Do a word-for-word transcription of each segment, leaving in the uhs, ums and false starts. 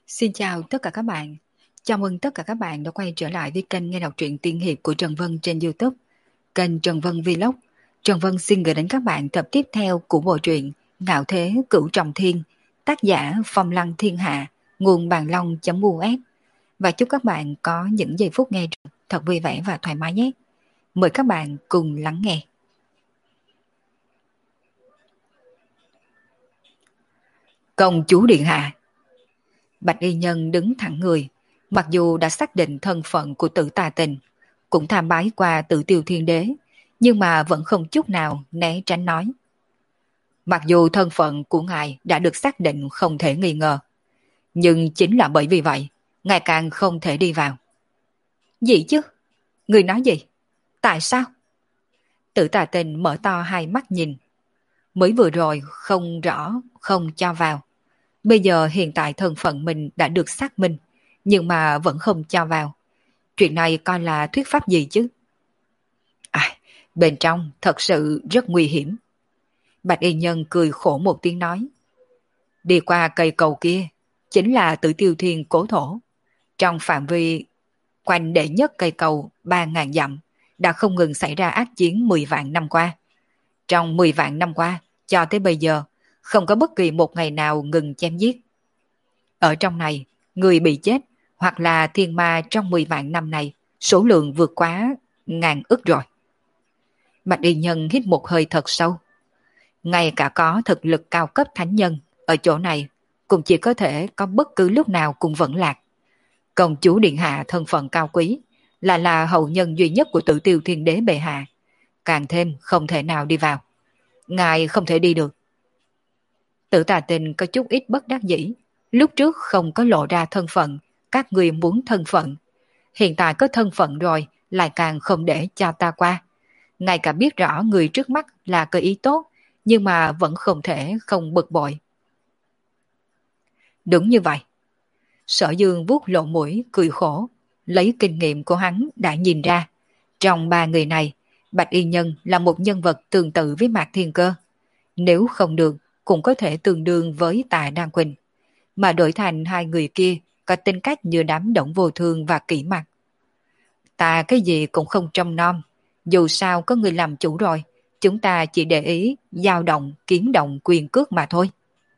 Xin chào tất cả các bạn. Chào mừng tất cả các bạn đã quay trở lại với kênh nghe đọc truyện tiên hiệp của Trần Vân trên YouTube. Kênh Trần Vân Vlog. Trần Vân xin gửi đến các bạn tập tiếp theo của bộ truyện Ngạo Thế Cửu Trọng Thiên, tác giả Phong Lăng Thiên Hạ, nguồn bàn long.us. Và chúc các bạn có những giây phút nghe thật vui vẻ và thoải mái nhé. Mời các bạn cùng lắng nghe. Công chúa điện hạ. Bạch y nhân đứng thẳng người, mặc dù đã xác định thân phận của Tử Tà Tình, cũng tham bái qua Tử Tiêu Thiên Đế, nhưng mà vẫn không chút nào né tránh nói. Mặc dù thân phận của ngài đã được xác định không thể nghi ngờ, nhưng chính là bởi vì vậy, ngài càng không thể đi vào. Gì chứ? Người nói gì? Tại sao? Tử Tà Tình mở to hai mắt nhìn. Mới vừa rồi không rõ, không cho vào. Bây giờ hiện tại thân phận mình đã được xác minh, nhưng mà vẫn không cho vào. Chuyện này coi là thuyết pháp gì chứ? À, bên trong thật sự rất nguy hiểm. Bạch y nhân cười khổ một tiếng nói. Đi qua cây cầu kia, chính là Tử Tiêu Thiên cố thổ. Trong phạm vi quanh đệ nhất cây cầu ba ngàn dặm, đã không ngừng xảy ra ác chiến mười vạn năm qua. Trong mười vạn năm qua, cho tới bây giờ, không có bất kỳ một ngày nào ngừng chém giết. Ở trong này, người bị chết hoặc là thiên ma trong mười vạn năm này, số lượng vượt quá ngàn ức rồi. Bạch y nhân hít một hơi thật sâu. Ngay cả có thực lực cao cấp thánh nhân, ở chỗ này cũng chỉ có thể có bất cứ lúc nào cũng vẫn lạc. Công chúa điện hạ thân phận cao quý, là là hậu nhân duy nhất của Tử Tiêu Thiên Đế bệ hạ, càng thêm không thể nào đi vào. Ngài không thể đi được. Tử Tà Tình có chút ít bất đắc dĩ. Lúc trước không có lộ ra thân phận, các người muốn thân phận. Hiện tại có thân phận rồi, lại càng không để cho ta qua. Ngay cả biết rõ người trước mắt là có ý tốt, nhưng mà vẫn không thể không bực bội. Đúng như vậy. Sở Dương vuốt lộ mũi, cười khổ. Lấy kinh nghiệm của hắn đã nhìn ra. Trong ba người này, Bạch Y Nhân là một nhân vật tương tự với Mạc Thiên Cơ. Nếu không được, cũng có thể tương đương với Tạ Đan Quỳnh. Mà đổi thành hai người kia có tính cách như đám Động Vô Thương và Kỷ Mặc. Ta cái gì cũng không trông nom, dù sao có người làm chủ rồi, chúng ta chỉ để ý dao động, kiếm động, quyền cước mà thôi.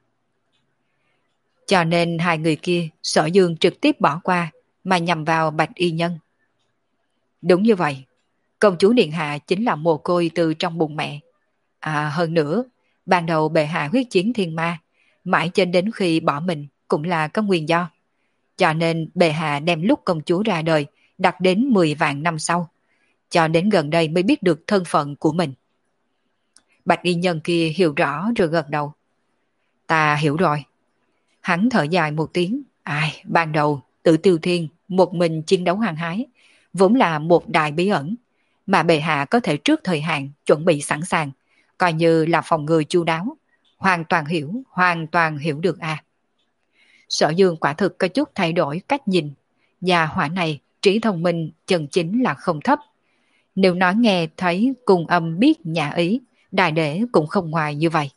Cho nên hai người kia Sở Dương trực tiếp bỏ qua mà nhằm vào Bạch Y Nhân. Đúng như vậy, công chúa điện hạ chính là mồ côi từ trong bụng mẹ. À hơn nữa, ban đầu bệ hạ huyết chiến thiên ma, mãi cho đến khi bỏ mình cũng là có nguyên do. Cho nên bệ hạ đem lúc công chúa ra đời đặt đến mười vạn năm sau, cho đến gần đây mới biết được thân phận của mình. Bạch y nhân kia hiểu rõ rồi gật đầu. Ta hiểu rồi. Hắn thở dài một tiếng. Ai, ban đầu Tử Tiêu Thiên một mình chiến đấu hăng hái, vốn là một đại bí ẩn, mà bệ hạ có thể trước thời hạn chuẩn bị sẵn sàng, coi như là phòng ngừa chu đáo. Hoàn toàn hiểu, hoàn toàn hiểu được à. Sở Dương quả thực có chút thay đổi cách nhìn. Nhà hỏa này trí thông minh chân chính là không thấp. Nếu nói nghe thấy cùng âm biết nhà ý, đại đế cũng không ngoài như vậy.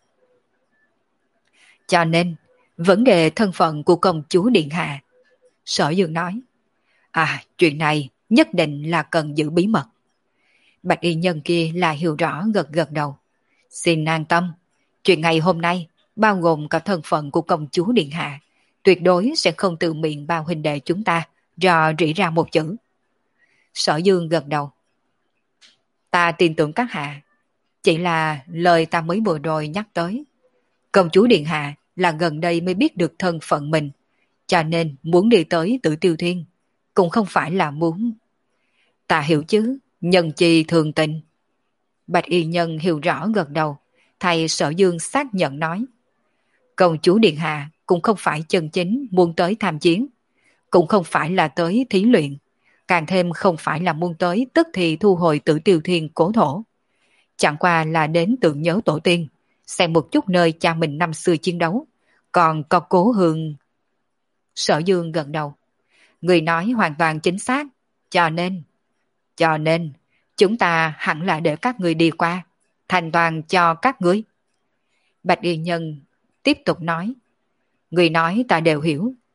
Cho nên, vấn đề thân phận của công chúa điện hạ. Sở Dương nói, à chuyện này nhất định là cần giữ bí mật. Bạch y nhân kia là hiểu rõ gật gật đầu. Xin an tâm, chuyện ngày hôm nay bao gồm cả thân phận của công chúa điện hạ, tuyệt đối sẽ không từ miệng bao huynh đệ chúng ta rò rỉ ra một chữ. Sở Dương gật đầu. Ta tin tưởng các hạ, chỉ là lời ta mới vừa rồi nhắc tới. Công chúa điện hạ là gần đây mới biết được thân phận mình, cho nên muốn đi tới Tử Tiêu Thiên, cũng không phải là muốn. Ta hiểu chứ, nhân chi thường tình. Bạch y nhân hiểu rõ gật đầu, thầy Sở Dương xác nhận nói. Công chúa điện hạ cũng không phải chân chính muốn tới tham chiến, cũng không phải là tới thí luyện, càng thêm không phải là muốn tới tức thì thu hồi Tử Tiêu Thiên cố thổ. Chẳng qua là đến tưởng nhớ tổ tiên, xem một chút nơi cha mình năm xưa chiến đấu, còn có cố hương. Sở Dương gật đầu. Người nói hoàn toàn chính xác, cho nên, cho nên, chúng ta hẳn là để các người đi qua, thành toàn cho các ngươi. Bạch y nhân tiếp tục nói. Người nói ta đều hiểu,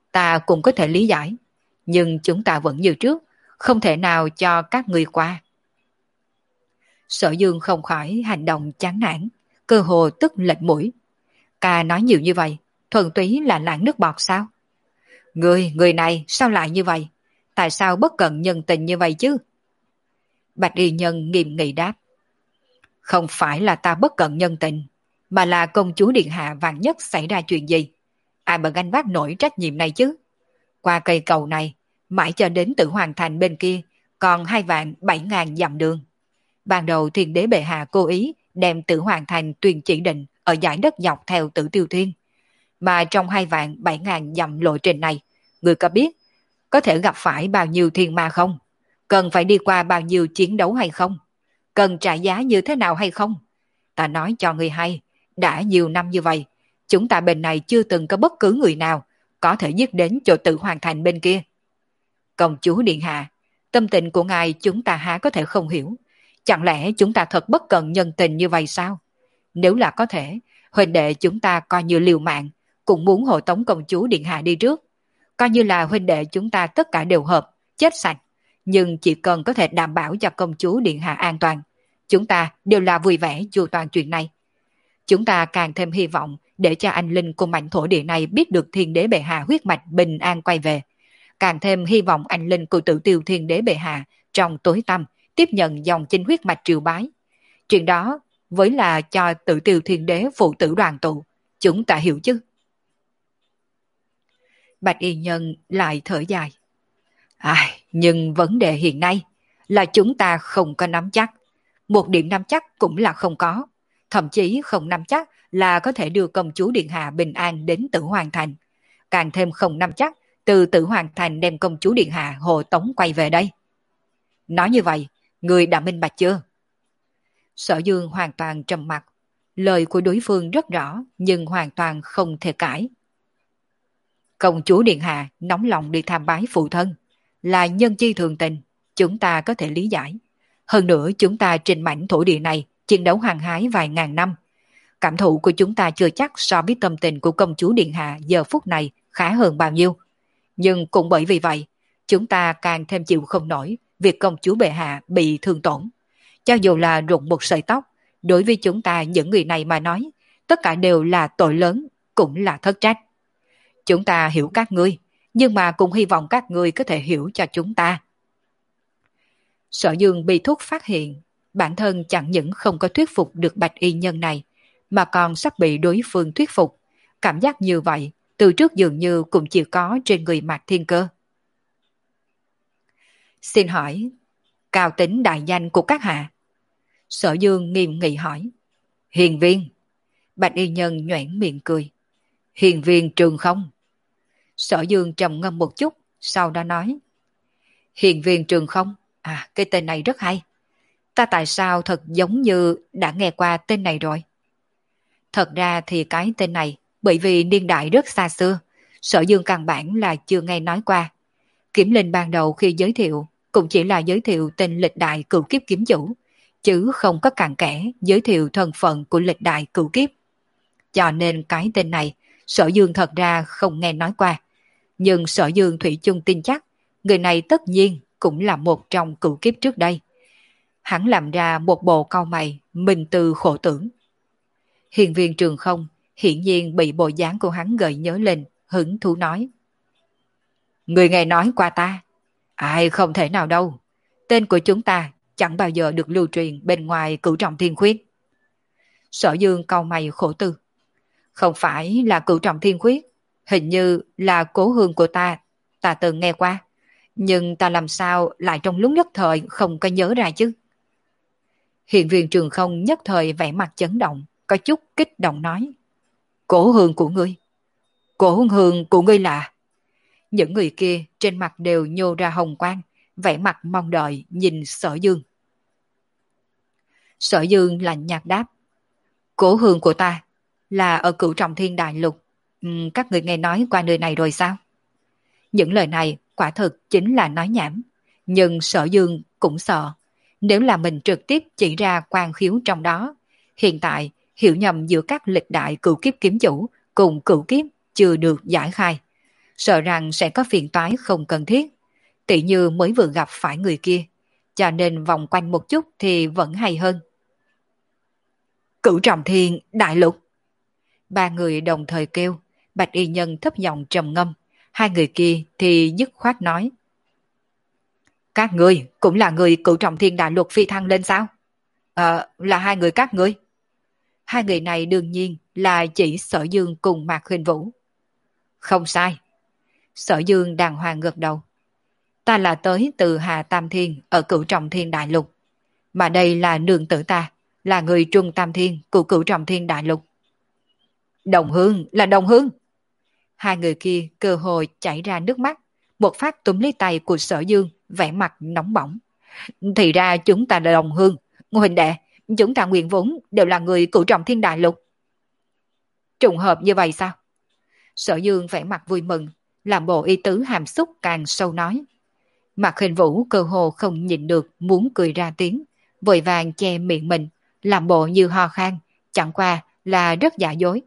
ta cũng có thể lý giải, nhưng chúng ta vẫn như trước, không thể nào cho các ngươi qua. Sở Dương không khỏi hành động chán nản, cơ hồ tức lệch mũi. Ca nói nhiều như vậy, thuần túy là lãng nước bọt sao? Người, người này sao lại như vậy? Tại sao bất cận nhân tình như vậy chứ? Bạch y nhân nghiêm nghị đáp. Không phải là ta bất cận nhân tình, mà là công chúa điện hạ vạn nhất xảy ra chuyện gì. Ai mà gánh vác nổi trách nhiệm này chứ? Qua cây cầu này, mãi cho đến Tử Hoàng Thành bên kia, còn hai vạn bảy ngàn dặm đường. Ban đầu thiên đế bệ hạ cố ý đem Tử Hoàng Thành tuyên chỉ định ở dải đất dọc theo Tử Tiêu Thiên. Mà trong hai vạn bảy ngàn dặm lộ trình này, người có biết có thể gặp phải bao nhiêu thiên ma không? Cần phải đi qua bao nhiêu chiến đấu hay không? Cần trả giá như thế nào hay không? Ta nói cho người hay, đã nhiều năm như vậy, chúng ta bên này chưa từng có bất cứ người nào có thể giết đến chỗ Tử Hoàng Thành bên kia. Công chúa điện hạ, tâm tình của ngài chúng ta há có thể không hiểu. Chẳng lẽ chúng ta thật bất cận nhân tình như vậy sao? Nếu là có thể, huynh đệ chúng ta coi như liều mạng, cũng muốn hộ tống công chúa điện hạ đi trước. Coi như là huynh đệ chúng ta tất cả đều hợp, chết sạch. Nhưng chỉ cần có thể đảm bảo cho công chúa điện hạ an toàn, chúng ta đều là vui vẻ chu toàn chuyện này. Chúng ta càng thêm hy vọng để cho anh linh của mảnh thổ địa này biết được thiên đế bệ hạ huyết mạch bình an quay về. Càng thêm hy vọng anh linh của Tử Tiêu thiên đế bệ hạ trong tối tăm tiếp nhận dòng chính huyết mạch triều bái. Chuyện đó với là cho Tử Tiêu thiên đế phụ tử đoàn tụ, chúng ta hiểu chứ? Bạch y nhân lại thở dài. Ai, nhưng vấn đề hiện nay là chúng ta không có nắm chắc. Một điểm nắm chắc cũng là không có. Thậm chí không nắm chắc là có thể đưa công chúa điện hạ bình an đến Tử Hoàng Thành. Càng thêm không nắm chắc từ Tử Hoàng Thành đem công chúa điện hạ hộ tống quay về đây. Nói như vậy, người đã minh bạch chưa? Sở Dương hoàn toàn trầm mặc. Lời của đối phương rất rõ nhưng hoàn toàn không thể cãi. Công chúa điện hạ nóng lòng đi tham bái phụ thân, là nhân chi thường tình, chúng ta có thể lý giải. Hơn nữa chúng ta trên mảnh thổ địa này chiến đấu hăng hái vài ngàn năm. Cảm thụ của chúng ta chưa chắc so với tâm tình của công chúa điện hạ giờ phút này khá hơn bao nhiêu. Nhưng cũng bởi vì vậy, chúng ta càng thêm chịu không nổi việc công chúa bệ hạ bị thương tổn. Cho dù là rụng một sợi tóc, đối với chúng ta những người này mà nói, tất cả đều là tội lớn, cũng là thất trách. Chúng ta hiểu các ngươi, nhưng mà cũng hy vọng các ngươi có thể hiểu cho chúng ta. Sở Dương bị thúc phát hiện, bản thân chẳng những không có thuyết phục được bạch y nhân này, mà còn sắp bị đối phương thuyết phục. Cảm giác như vậy, từ trước dường như cũng chỉ có trên người Mạc Thiên Cơ. Xin hỏi, cao tính đại danh của các hạ? Sở Dương nghiêm nghị hỏi. Hiền viên. Bạch y nhân nhoẻn miệng cười. Hiền viên Trường Không. Sở Dương trầm ngâm một chút, sau đó nói. Hiền viên Trường Không, à cái tên này rất hay. Ta tại sao thật giống như đã nghe qua tên này rồi? Thật ra thì cái tên này, bởi vì niên đại rất xa xưa, Sở Dương căn bản là chưa nghe nói qua. Kiểm Linh ban đầu khi giới thiệu, cũng chỉ là giới thiệu tên lịch đại cửu kiếp kiếm chủ, chứ không có cặn kẽ giới thiệu thân phận của lịch đại cửu kiếp. Cho nên cái tên này, Sở Dương thật ra không nghe nói qua. Nhưng Sở Dương thủy chung tin chắc, người này tất nhiên cũng là một trong cửu kiếp trước đây. Hắn làm ra một bộ cau mày, mình từ khổ tưởng. Hiền viên Trường Không hiển nhiên bị bộ dáng của hắn gợi nhớ lên, hứng thú nói. Người nghe nói qua ta? Ai không thể nào đâu. Tên của chúng ta chẳng bao giờ được lưu truyền bên ngoài cửu trọng thiên khuyết. Sở Dương cau mày khổ tư. Không phải là cửu trọng thiên khuyết, hình như là cố hương của ta, ta từng nghe qua. Nhưng ta làm sao lại trong lúc nhất thời không có nhớ ra chứ? Hiện viên Trường Không nhất thời vẻ mặt chấn động, có chút kích động nói. Cố hương của ngươi? Cố hương của ngươi là? Những người kia trên mặt đều nhô ra hồng quang, vẻ mặt mong đợi nhìn Sở Dương. Sở Dương lạnh nhạt đáp. Cố hương của ta là ở cửu trọng thiên đại lục. Uhm, các người nghe nói qua nơi này rồi sao? Những lời này quả thực chính là nói nhảm. Nhưng Sở Dương cũng sợ. Nếu là mình trực tiếp chỉ ra quan khiếu trong đó, hiện tại hiểu nhầm giữa các lịch đại cửu kiếp kiếm chủ cùng cửu kiếp chưa được giải khai. sợ rằng sẽ có phiền toái không cần thiết, tỉ như mới vừa gặp phải người kia, cho nên vòng quanh một chút thì vẫn hay hơn. Cửu Trọng Thiên Đại Lục. Ba người đồng thời kêu, Bạch Y Nhân thấp giọng trầm ngâm, hai người kia thì dứt khoát nói. Các ngươi cũng là người Cửu Trọng Thiên Đại Lục phi thăng lên sao? Ờ, là hai người các ngươi. Hai người này đương nhiên là chỉ Sở Dương cùng Mạc Khuynh Vũ. Không sai. Sở Dương đàng hoàng gật đầu. Ta là tới từ Hà Tam Thiên ở Cửu Trọng Thiên Đại Lục. Mà đây là nương tử ta, là người Trung Tam Thiên của Cửu Trọng Thiên Đại Lục. Đồng hương là đồng hương. Hai người kia cơ hội chảy ra nước mắt, một phát túm lấy tay của Sở Dương, vẻ mặt nóng bỏng. Thì ra chúng ta là đồng hương, Ngô huynh đệ, chúng ta nguyên vốn đều là người Cửu Trọng Thiên Đại Lục. Trùng hợp như vậy sao? Sở Dương vẻ mặt vui mừng, làm bộ y tứ hàm xúc càng sâu nói. Mạc Hình Vũ cơ hồ không nhịn được muốn cười ra tiếng, vội vàng che miệng mình, làm bộ như ho khan, chẳng qua là rất giả dối.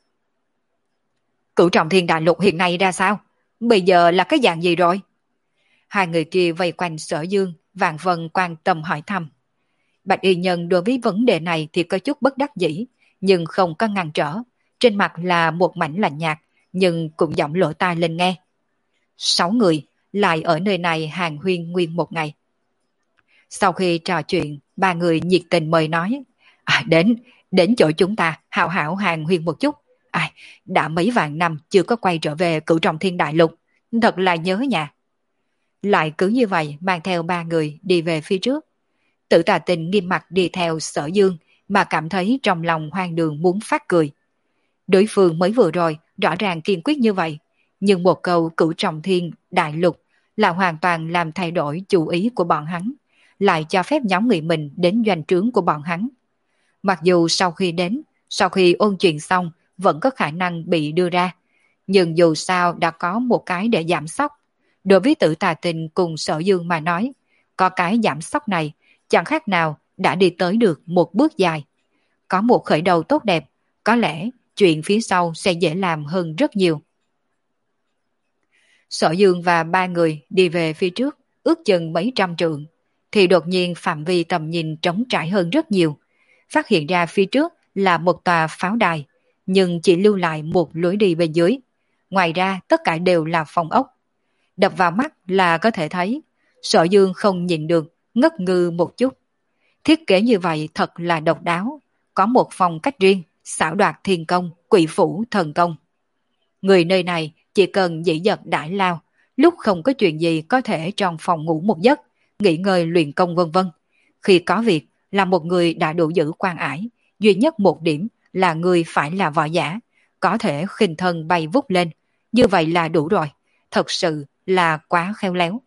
Cửu Trọng Thiên Đại Lục hiện nay ra sao? Bây giờ là cái dạng gì rồi? Hai người kia vây quanh Sở Dương, vạn vần quan tâm hỏi thăm. Bạch Y Nhân đối với vấn đề này thì có chút bất đắc dĩ, nhưng không có ngăn trở. Trên mặt là một mảnh lạnh nhạt, nhưng cũng giọng lỗ tai lên nghe. Sáu người lại ở nơi này hàng huyên nguyên một ngày. Sau khi trò chuyện, ba người nhiệt tình mời nói. À, đến, đến chỗ chúng ta, hảo hảo hàng huyên một chút. À, đã mấy vạn năm chưa có quay trở về Cửu Trọng Thiên Đại Lục, thật là nhớ nhà. Lại cứ như vậy mang theo ba người đi về phía trước. Tử Tà Tình nghiêm mặt đi theo Sở Dương mà cảm thấy trong lòng hoang đường muốn phát cười. Đối phương mới vừa rồi rõ ràng kiên quyết như vậy, nhưng một câu Cửu Trọng Thiên Đại Lục là hoàn toàn làm thay đổi chủ ý của bọn hắn, lại cho phép nhóm người mình đến doanh trướng của bọn hắn. Mặc dù sau khi đến, sau khi ôn chuyện xong vẫn có khả năng bị đưa ra, nhưng dù sao đã có một cái để giảm sóc. Đối với Tử Tà Tình cùng Sở Dương mà nói, có cái giảm sóc này chẳng khác nào đã đi tới được một bước dài. Có một khởi đầu tốt đẹp, có lẽ chuyện phía sau sẽ dễ làm hơn rất nhiều. Sở Dương và ba người đi về phía trước, ước chừng mấy trăm trượng, thì đột nhiên phạm vi tầm nhìn trống trải hơn rất nhiều. Phát hiện ra phía trước là một tòa pháo đài, nhưng chỉ lưu lại một lối đi bên dưới. Ngoài ra tất cả đều là phòng ốc. Đập vào mắt là có thể thấy, Sở Dương không nhìn được, ngất ngư một chút. Thiết kế như vậy thật là độc đáo, có một phong cách riêng, xảo đoạt thiên công, quỷ phủ thần công. Người nơi này chỉ cần dĩ dật đãi lao, lúc không có chuyện gì có thể trong phòng ngủ một giấc, nghỉ ngơi luyện công vân vân. Khi có việc là một người đã đủ giữ quan ải, duy nhất một điểm là người phải là võ giả, có thể khinh thân bay vút lên, như vậy là đủ rồi, thật sự là quá khéo léo.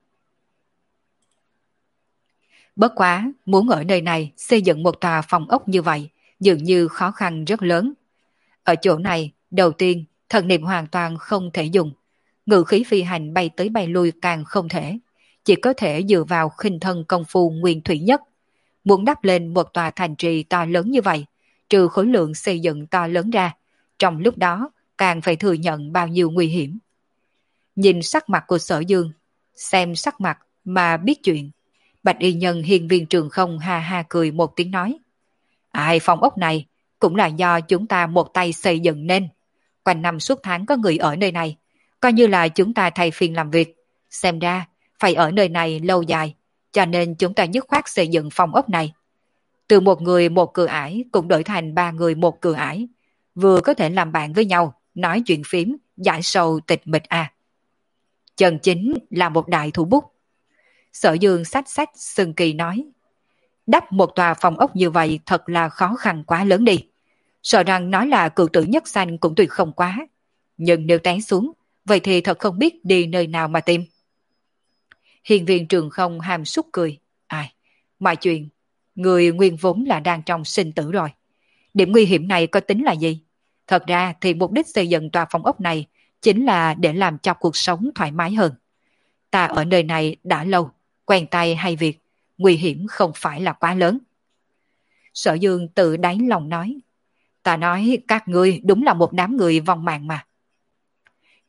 Bất quá, muốn ở nơi này xây dựng một tòa phòng ốc như vậy, dường như khó khăn rất lớn. Ở chỗ này, đầu tiên, thần niệm hoàn toàn không thể dùng. Ngự khí phi hành bay tới bay lui càng không thể. Chỉ có thể dựa vào khinh thân công phu nguyên thủy nhất. Muốn đắp lên một tòa thành trì to lớn như vậy, trừ khối lượng xây dựng to lớn ra, trong lúc đó càng phải thừa nhận bao nhiêu nguy hiểm. Nhìn sắc mặt của Sở Dương, xem sắc mặt mà biết chuyện. Bạch Y Nhân hiền viên trường không ha ha cười một tiếng nói. Ai phòng ốc này cũng là do chúng ta một tay xây dựng nên. Quanh năm suốt tháng có người ở nơi này, coi như là chúng ta thay phiên làm việc. Xem ra phải ở nơi này lâu dài, cho nên chúng ta dứt khoát xây dựng phòng ốc này. Từ một người một cửa ải cũng đổi thành ba người một cửa ải. Vừa có thể làm bạn với nhau, nói chuyện phím, giải sầu tịch mịch à. Chân chính là một đại thủ bút. Sở Dương sách sách sừng kỳ nói. Đắp một tòa phòng ốc như vậy thật là khó khăn quá lớn đi. Sợ rằng nói là cựu tử nhất sanh cũng tuyệt không quá. Nhưng nếu té xuống, vậy thì thật không biết đi nơi nào mà tìm. Hiền viên trường không hàm xúc cười. Ai, mọi chuyện, người nguyên vốn là đang trong sinh tử rồi. Điểm nguy hiểm này có tính là gì? Thật ra thì mục đích xây dựng tòa phòng ốc này chính là để làm cho cuộc sống thoải mái hơn. Ta ở nơi này đã lâu, quen tay hay việc, nguy hiểm không phải là quá lớn. Sở Dương tự đáy lòng nói. Ta nói các ngươi đúng là một đám người vong mạng mà.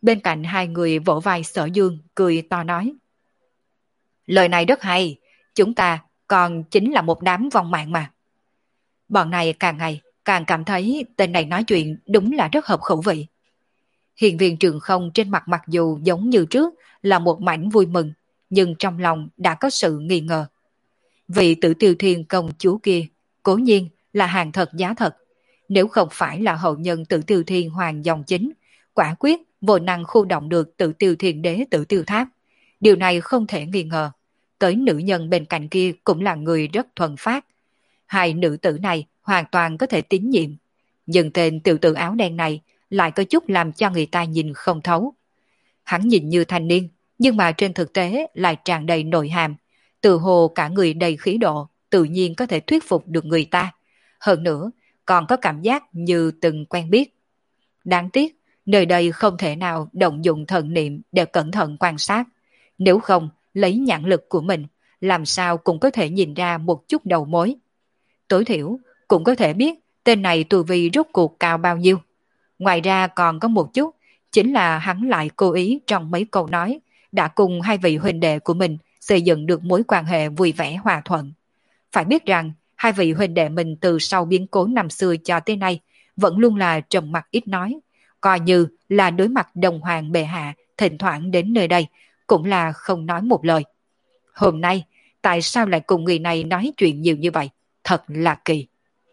Bên cạnh hai người vỗ vai Sở Dương cười to nói. Lời này rất hay, chúng ta còn chính là một đám vong mạng mà. Bọn này càng ngày càng cảm thấy tên này nói chuyện đúng là rất hợp khẩu vị. Hiền viên Trường Không trên mặt mặc dù giống như trước là một mảnh vui mừng, nhưng trong lòng đã có sự nghi ngờ. Vị Tử Tiêu Thiên công chúa kia cố nhiên là hàng thật giá thật, nếu không phải là hậu nhân Tử Tiêu Thiên hoàng dòng chính, quả quyết vô năng khu động được Tử Tiêu Thiên đế Tử Tiêu Tháp. Điều này không thể nghi ngờ. Tới nữ nhân bên cạnh kia cũng là người rất thuần phát. Hai nữ tử này hoàn toàn có thể tín nhiệm. Nhưng tên tiểu tử áo đen này lại có chút làm cho người ta nhìn không thấu. Hắn nhìn như thanh niên, nhưng mà trên thực tế lại tràn đầy nội hàm. Từ hồ cả người đầy khí độ, tự nhiên có thể thuyết phục được người ta. Hơn nữa, còn có cảm giác như từng quen biết. Đáng tiếc, nơi đây không thể nào động dụng thần niệm để cẩn thận quan sát. Nếu không, lấy nhãn lực của mình, làm sao cũng có thể nhìn ra một chút đầu mối. Tối thiểu, cũng có thể biết tên này tu vi rốt cuộc cao bao nhiêu. Ngoài ra còn có một chút, chính là hắn lại cố ý trong mấy câu nói, đã cùng hai vị huynh đệ của mình xây dựng được mối quan hệ vui vẻ hòa thuận. Phải biết rằng, hai vị huynh đệ mình từ sau biến cố năm xưa cho tới nay, vẫn luôn là trầm mặc ít nói, coi như là đối mặt đồng hoàng bệ hạ, thỉnh thoảng đến nơi đây, cũng là không nói một lời. Hôm nay, tại sao lại cùng người này nói chuyện nhiều như vậy? Thật là kỳ.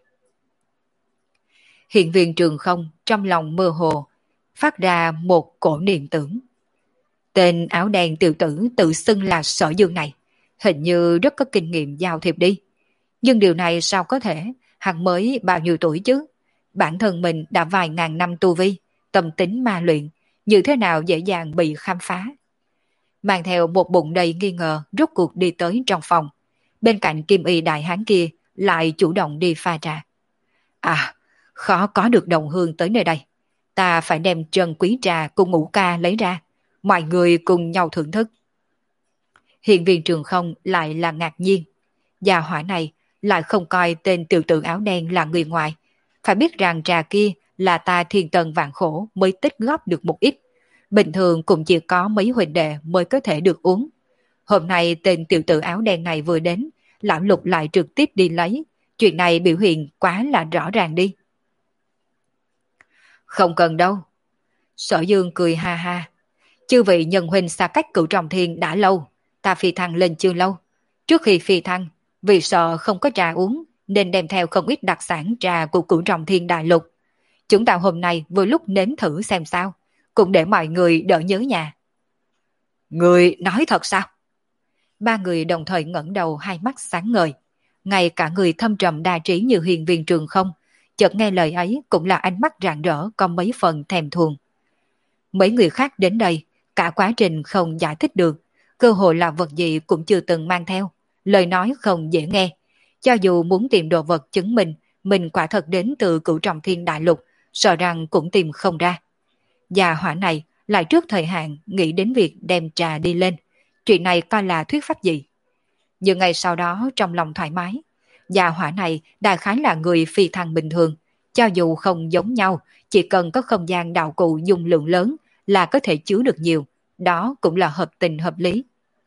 Hiện viên Trường Không trong lòng mơ hồ, phát ra một cổ niệm tưởng. Tên áo đen tiểu tử tự xưng là Sở Dương này, hình như rất có kinh nghiệm giao thiệp đi. Nhưng điều này sao có thể, hắn mới bao nhiêu tuổi chứ? Bản thân mình đã vài ngàn năm tu vi, tâm tính ma luyện, như thế nào dễ dàng bị khám phá. Mang theo một bụng đầy nghi ngờ rốt cuộc đi tới trong phòng. Bên cạnh Kim Y đại hán kia lại chủ động đi pha trà. À, khó có được đồng hương tới nơi đây. Ta phải đem trần quý trà cùng ngũ ca lấy ra. Mọi người cùng nhau thưởng thức. Hiện viên Trường Không lại là ngạc nhiên. Gia hỏa này lại không coi tên tiểu tử áo đen là người ngoài. Phải biết rằng trà kia là ta thiên tần vạn khổ mới tích góp được một ít. Bình thường cũng chỉ có mấy huynh đệ mới có thể được uống. Hôm nay tên tiểu tử áo đen này vừa đến, lão Lục lại trực tiếp đi lấy. Chuyện này biểu hiện quá là rõ ràng đi. Không cần đâu. Sở Dương cười ha ha. Chư vị nhân huynh xa cách Cửu Trọng Thiên đã lâu, ta phi thăng lên chưa lâu. Trước khi phi thăng, vì sợ không có trà uống, nên đem theo không ít đặc sản trà của Cửu Trọng Thiên đại lục. Chúng ta hôm nay vừa lúc nếm thử xem sao, cũng để mọi người đỡ nhớ nhà. Người nói thật sao? Ba người đồng thời ngẩng đầu, hai mắt sáng ngời. Ngay cả người thâm trầm đa trí như Hiền viên Trường Không, chợt nghe lời ấy cũng là ánh mắt rạng rỡ có mấy phần thèm thuồng. Mấy người khác đến đây, cả quá trình không giải thích được, cơ hội là vật gì cũng chưa từng mang theo, lời nói không dễ nghe. Cho dù muốn tìm đồ vật chứng minh mình quả thật đến từ Cửu Trọng Thiên đại lục, sợ rằng cũng tìm không ra. Gia hỏa này lại trước thời hạn nghĩ đến việc đem trà đi lên, chuyện này coi là thuyết pháp gì. Nhưng ngày sau đó trong lòng thoải mái, gia hỏa này đại khái là người phi thăng bình thường, cho dù không giống nhau, chỉ cần có không gian đạo cụ dung lượng lớn là có thể chứa được nhiều, đó cũng là hợp tình hợp lý.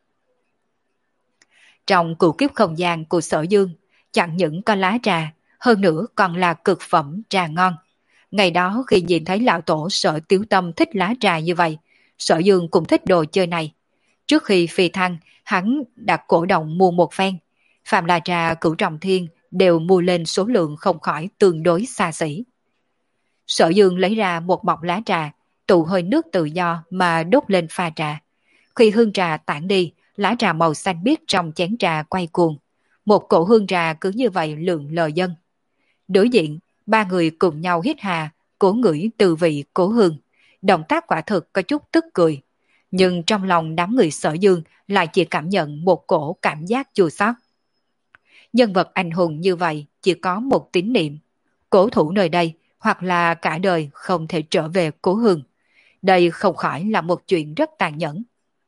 Trong cửu kiếp không gian của Sở Dương, chẳng những có lá trà, hơn nữa còn là cực phẩm trà ngon. Ngày đó khi nhìn thấy lão tổ Sở Tiếu Tâm thích lá trà như vậy, Sở Dương cũng thích đồ chơi này. Trước khi phi thăng, hắn đã cổ động mua một phen. Phạm là trà Cửu Trọng Thiên đều mua lên số lượng không khỏi tương đối xa xỉ. Sở Dương lấy ra một bọc lá trà, tụ hơi nước tự do mà đốt lên pha trà. Khi hương trà tản đi, lá trà màu xanh biếc trong chén trà quay cuồng. Một cổ hương trà cứ như vậy lượn lờ dân. Đối diện, ba người cùng nhau hít hà, cố ngửi từ vị cố hương. Động tác quả thực có chút tức cười. Nhưng trong lòng đám người Sở Dương lại chỉ cảm nhận một cổ cảm giác chua xót. Nhân vật anh hùng như vậy chỉ có một tín niệm. Cố thủ nơi đây hoặc là cả đời không thể trở về cố hương. Đây không khỏi là một chuyện rất tàn nhẫn.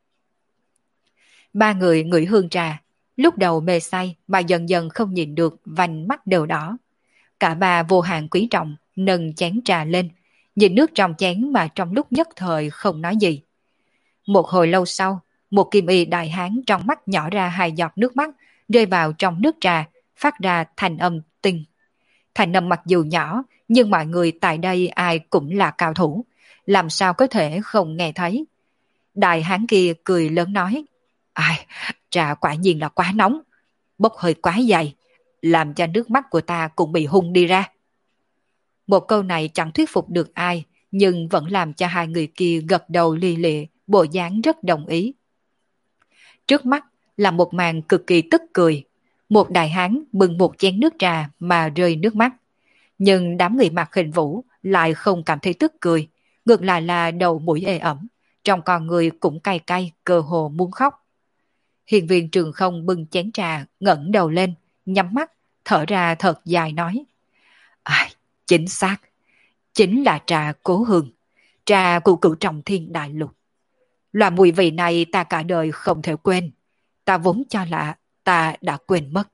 Ba người ngửi hương trà, lúc đầu mê say mà dần dần không nhìn được vành mắt đều đỏ. Cả ba vô hạn quý trọng nâng chén trà lên, nhìn nước trong chén mà trong lúc nhất thời không nói gì. Một hồi lâu sau, một kim y đại hán trong mắt nhỏ ra hai giọt nước mắt, rơi vào trong nước trà, phát ra thành âm tinh. Thành âm mặc dù nhỏ, nhưng mọi người tại đây ai cũng là cao thủ, làm sao có thể không nghe thấy. Đại hán kia cười lớn nói, ai, trà quả nhiên là quá nóng, bốc hơi quá dày, làm cho nước mắt của ta cũng bị hung đi ra. Một câu này chẳng thuyết phục được ai, nhưng vẫn làm cho hai người kia gật đầu li lịa, bộ dáng rất đồng ý. Trước mắt là một màn cực kỳ tức cười. Một đại hán bưng một chén nước trà mà rơi nước mắt. Nhưng đám người mặc hình vũ lại không cảm thấy tức cười, ngược lại là đầu mũi ê ẩm, trong con người cũng cay cay, cơ hồ muốn khóc. Hiền viên Trường Không bưng chén trà, ngẩng đầu lên, nhắm mắt, thở ra thật dài nói. À, chính xác, chính là trà Cố Hương, trà của cửu trọng thiên đại lục. Loại mùi vị này ta cả đời không thể quên, ta vốn cho là ta đã quên mất.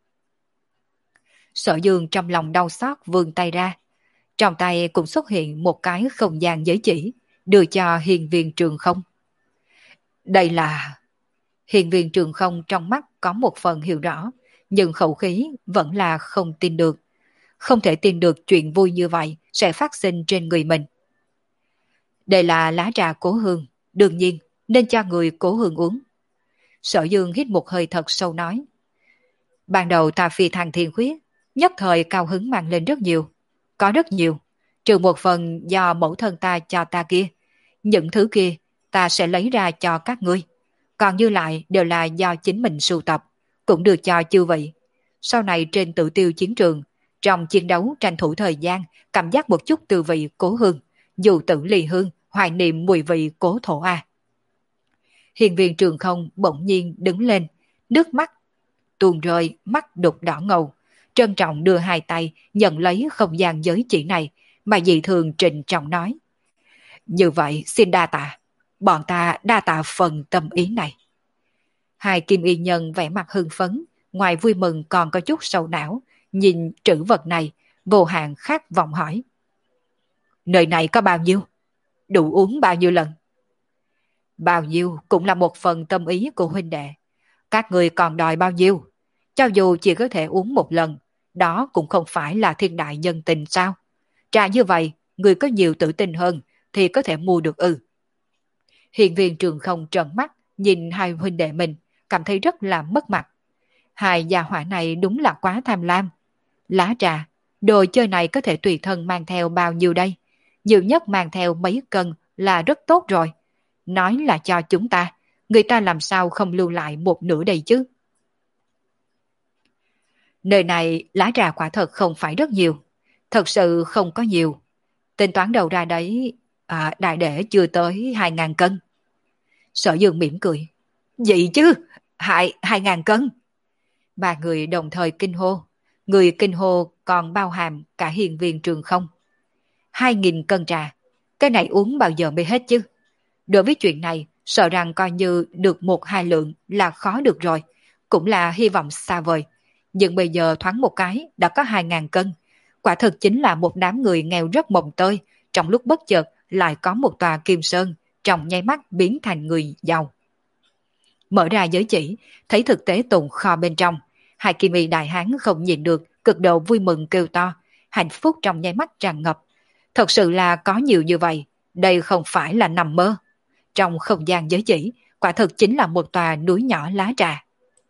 Sở Dương trong lòng đau xót vươn tay ra, trong tay cũng xuất hiện một cái không gian giới chỉ, đưa cho hiền viên Trường Không. Đây là... Hiền viên Trường Không trong mắt có một phần hiểu rõ, nhưng khẩu khí vẫn là không tin được. Không thể tin được chuyện vui như vậy sẽ phát sinh trên người mình. Đây là lá trà Cố Hương, đương nhiên nên cho người Cố Hương uống. Sở Dương hít một hơi thật sâu nói. Ban đầu ta phi thăng thiên khuyết, nhất thời cao hứng mang lên rất nhiều. Có rất nhiều, trừ một phần do mẫu thân ta cho ta kia. Những thứ kia ta sẽ lấy ra cho các ngươi. Còn như lại đều là do chính mình sưu tập, cũng được cho chư vị. Sau này trên tự tiêu chiến trường, trong chiến đấu tranh thủ thời gian, cảm giác một chút từ vị Cố Hương, dù tử ly hương, hoài niệm mùi vị Cố Thổ A. Hiền viên Trường Không bỗng nhiên đứng lên, nước mắt tuôn rơi, mắt đục đỏ ngầu, trân trọng đưa hai tay nhận lấy không gian giới chỉ này, mà dị thường trịnh trọng nói. Như vậy xin đa tạ, bọn ta đa tạ phần tâm ý này. Hai kim y nhân vẻ mặt hưng phấn, ngoài vui mừng còn có chút sầu não, nhìn trữ vật này, vô hạn khát vọng hỏi. Nơi này có bao nhiêu? Đủ uống bao nhiêu lần? Bao nhiêu cũng là một phần tâm ý của huynh đệ. Các người còn đòi bao nhiêu? Cho dù chỉ có thể uống một lần, đó cũng không phải là thiên đại nhân tình sao? Trà như vậy, người có nhiều tự tin hơn thì có thể mua được ư. Hiền viên Trường Không trợn mắt, nhìn hai huynh đệ mình, cảm thấy rất là mất mặt. Hai gia hỏa này đúng là quá tham lam. Lá trà, đồ chơi này có thể tùy thân mang theo bao nhiêu đây? Nhiều nhất mang theo mấy cân là rất tốt rồi. Nói là cho chúng ta, người ta làm sao không lưu lại một nửa đây chứ? Nơi này lá trà quả thật không phải rất nhiều. Thật sự không có nhiều. Tính toán đầu ra đấy, à, đại để chưa tới hai ngàn cân. Sở Dương mỉm cười. Vậy chứ, hai, hai ngàn cân. Ba người đồng thời kinh hô. Người kinh hô còn bao hàm cả hiền viên Trường Không. Hai nghìn cân trà, cái này uống bao giờ mới hết chứ? Đối với chuyện này, sợ rằng coi như được một hai lượng là khó được rồi. Cũng là hy vọng xa vời. Nhưng bây giờ thoáng một cái đã có hai ngàn cân. Quả thực chính là một đám người nghèo rất mồng tơi. Trong lúc bất chợt lại có một tòa kim sơn, trong nháy mắt biến thành người giàu. Mở ra giới chỉ, thấy thực tế tồn kho bên trong. Hai kim y đại hán không nhịn được, cực độ vui mừng kêu to. Hạnh phúc trong nháy mắt tràn ngập. Thật sự là có nhiều như vậy. Đây không phải là nằm mơ. Trong không gian giới chỉ, quả thực chính là một tòa núi nhỏ lá trà.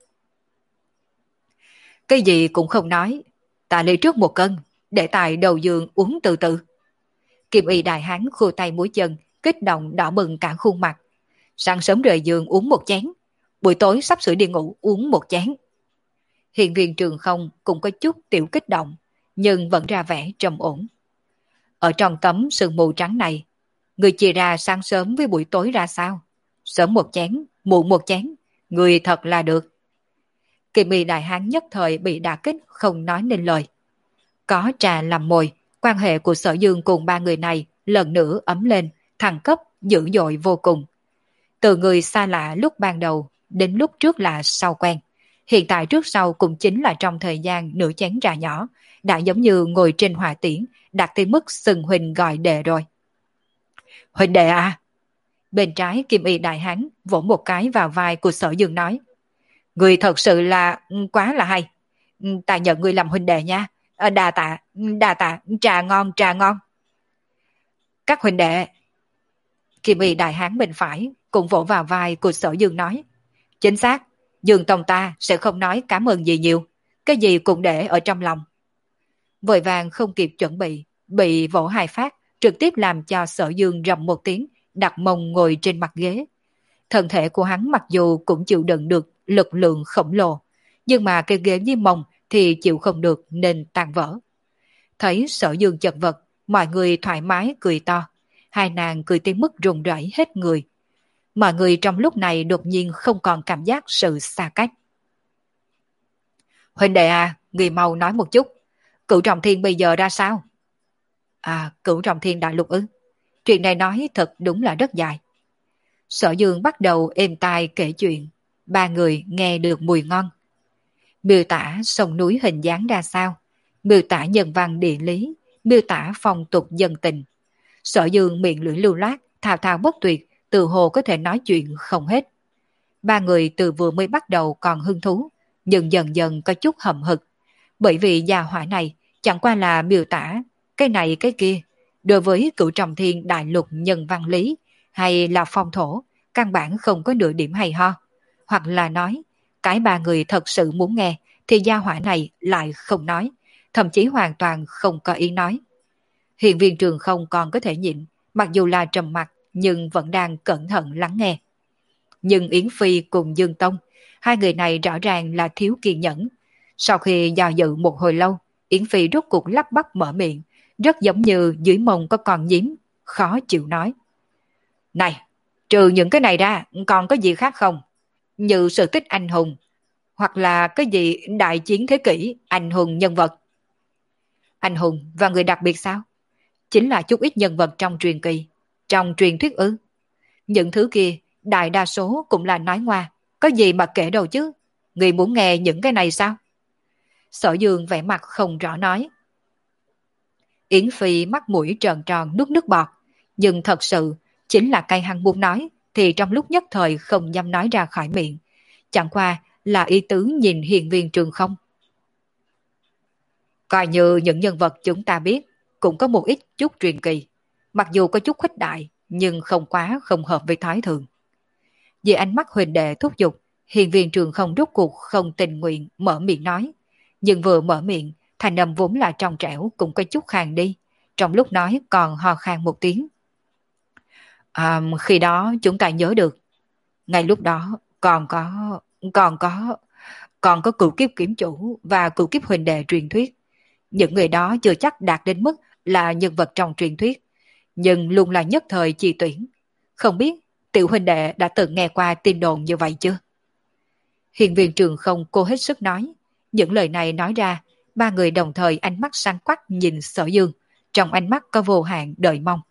Cái gì cũng không nói. Ta lấy trước một cân, để tại đầu giường uống từ từ. Kim y đại hán khua tay múa chân, kích động đỏ bừng cả khuôn mặt. Sáng sớm rời giường uống một chén, buổi tối sắp sửa đi ngủ uống một chén. Hiền viên Trường Không cũng có chút tiểu kích động, nhưng vẫn ra vẻ trầm ổn. Ở trong tấm sương mù trắng này, người chia ra sáng sớm với buổi tối ra sao? Sớm một chén, muộn một chén, người thật là được. Kim y đại hán nhất thời bị đả kích không nói nên lời. Có trà làm mồi, quan hệ của Sở Dương cùng ba người này lần nữa ấm lên, thăng cấp dữ dội vô cùng. Từ người xa lạ lúc ban đầu đến lúc trước là sau quen, Hiện tại trước sau cũng chính là trong thời gian nửa chén trà nhỏ, đã giống như ngồi trên hỏa tiễn, đạt tới mức xưng huynh gọi đệ rồi. Huynh đệ à? Bên trái Kim Y đại hán vỗ một cái vào vai của Sở Dương nói. Người thật sự là quá là hay. Ta nhận người làm huynh đệ nha. À, đà tạ, đà tạ, trà ngon, trà ngon. Các huynh đệ. Kim Y đại hán bên phải cũng vỗ vào vai của Sở Dương nói. Chính xác, Dương Tông ta sẽ không nói cảm ơn gì nhiều. Cái gì cũng để ở trong lòng. Vội vàng không kịp chuẩn bị, bị vỗ hai phát, trực tiếp làm cho Sở Dương rầm một tiếng, đặt mông ngồi trên mặt ghế. Thân thể của hắn mặc dù cũng chịu đựng được lực lượng khổng lồ, nhưng mà cái ghế với mông thì chịu không được nên tan vỡ. Thấy Sở Dương chật vật, mọi người thoải mái cười to. Hai nàng cười tới mức run rẩy hết người. Mọi người trong lúc này đột nhiên không còn cảm giác sự xa cách. Huynh đệ à, người mau nói một chút. Cửu Trọng Thiên bây giờ ra sao? À, Cửu Trọng Thiên đại lục ư? Chuyện này nói thật đúng là rất dài. Sở Dương bắt đầu êm tai kể chuyện. Ba người nghe được mùi ngon. Miêu tả sông núi hình dáng ra sao, miêu tả nhân văn địa lý, miêu tả phong tục dân tình. Sở Dương miệng lưỡi lưu loát, thao thao bất tuyệt, từ hồ có thể nói chuyện không hết. Ba người từ vừa mới bắt đầu còn hứng thú, nhưng dần dần có chút hậm hực. Bởi vì gia hỏa này chẳng qua là miêu tả cái này cái kia, đối với Cửu Trọng Thiên đại lục nhân văn lý hay là phong thổ, căn bản không có nửa điểm hay ho. Hoặc là nói, cái ba người thật sự muốn nghe thì gia hỏa này lại không nói, thậm chí hoàn toàn không có ý nói. Hiện viên Trường không còn có thể nhịn, mặc dù là trầm mặc nhưng vẫn đang cẩn thận lắng nghe. Nhưng Yến Phi cùng Dương Tông, hai người này rõ ràng là thiếu kiên nhẫn. Sau khi dò dự một hồi lâu, Yến Phi rốt cuộc lắp bắp mở miệng, rất giống như dưới mông có con nhím, khó chịu nói. Này, trừ những cái này ra, còn có gì khác không? Như sự tích anh hùng, hoặc là cái gì đại chiến thế kỷ, anh hùng nhân vật. Anh hùng và người đặc biệt sao? Chính là chút ít nhân vật trong truyền kỳ, trong truyền thuyết ư. Những thứ kia, đại đa số cũng là nói ngoa, có gì mà kể đâu chứ. Người muốn nghe những cái này sao? Sở Dương vẻ mặt không rõ nói. Yến Phi mắt mũi tròn tròn nuốt nước bọt, nhưng thật sự chính là cây hắn muốn nói thì trong lúc nhất thời không dám nói ra khỏi miệng. Chẳng qua là ý tứ nhìn Hiền Viên Trường không. Coi như những nhân vật chúng ta biết cũng có một ít chút truyền kỳ, mặc dù có chút khuếch đại nhưng không quá không hợp với thói thường. Vì ánh mắt huỳnh đệ thúc giục, Hiền Viên Trường không rốt cuộc không tình nguyện mở miệng nói, nhưng vừa mở miệng, thành âm vốn là trong trẻo cũng có chút khàn đi, trong lúc nói còn ho khan một tiếng. À, khi đó chúng ta nhớ được, ngay lúc đó còn có, còn có, còn có cửu kiếp kiếm chủ và cửu kiếp huỳnh đệ truyền thuyết. Những người đó chưa chắc đạt đến mức là nhân vật trong truyền thuyết, nhưng luôn là nhất thời chi tuyển. Không biết tiểu huỳnh đệ đã từng nghe qua tin đồn như vậy chưa? Hiền Viên Trường không cố hết sức nói. Những lời này nói ra, ba người đồng thời ánh mắt sáng quắc nhìn Sở Dương, trong ánh mắt có vô hạn đợi mong.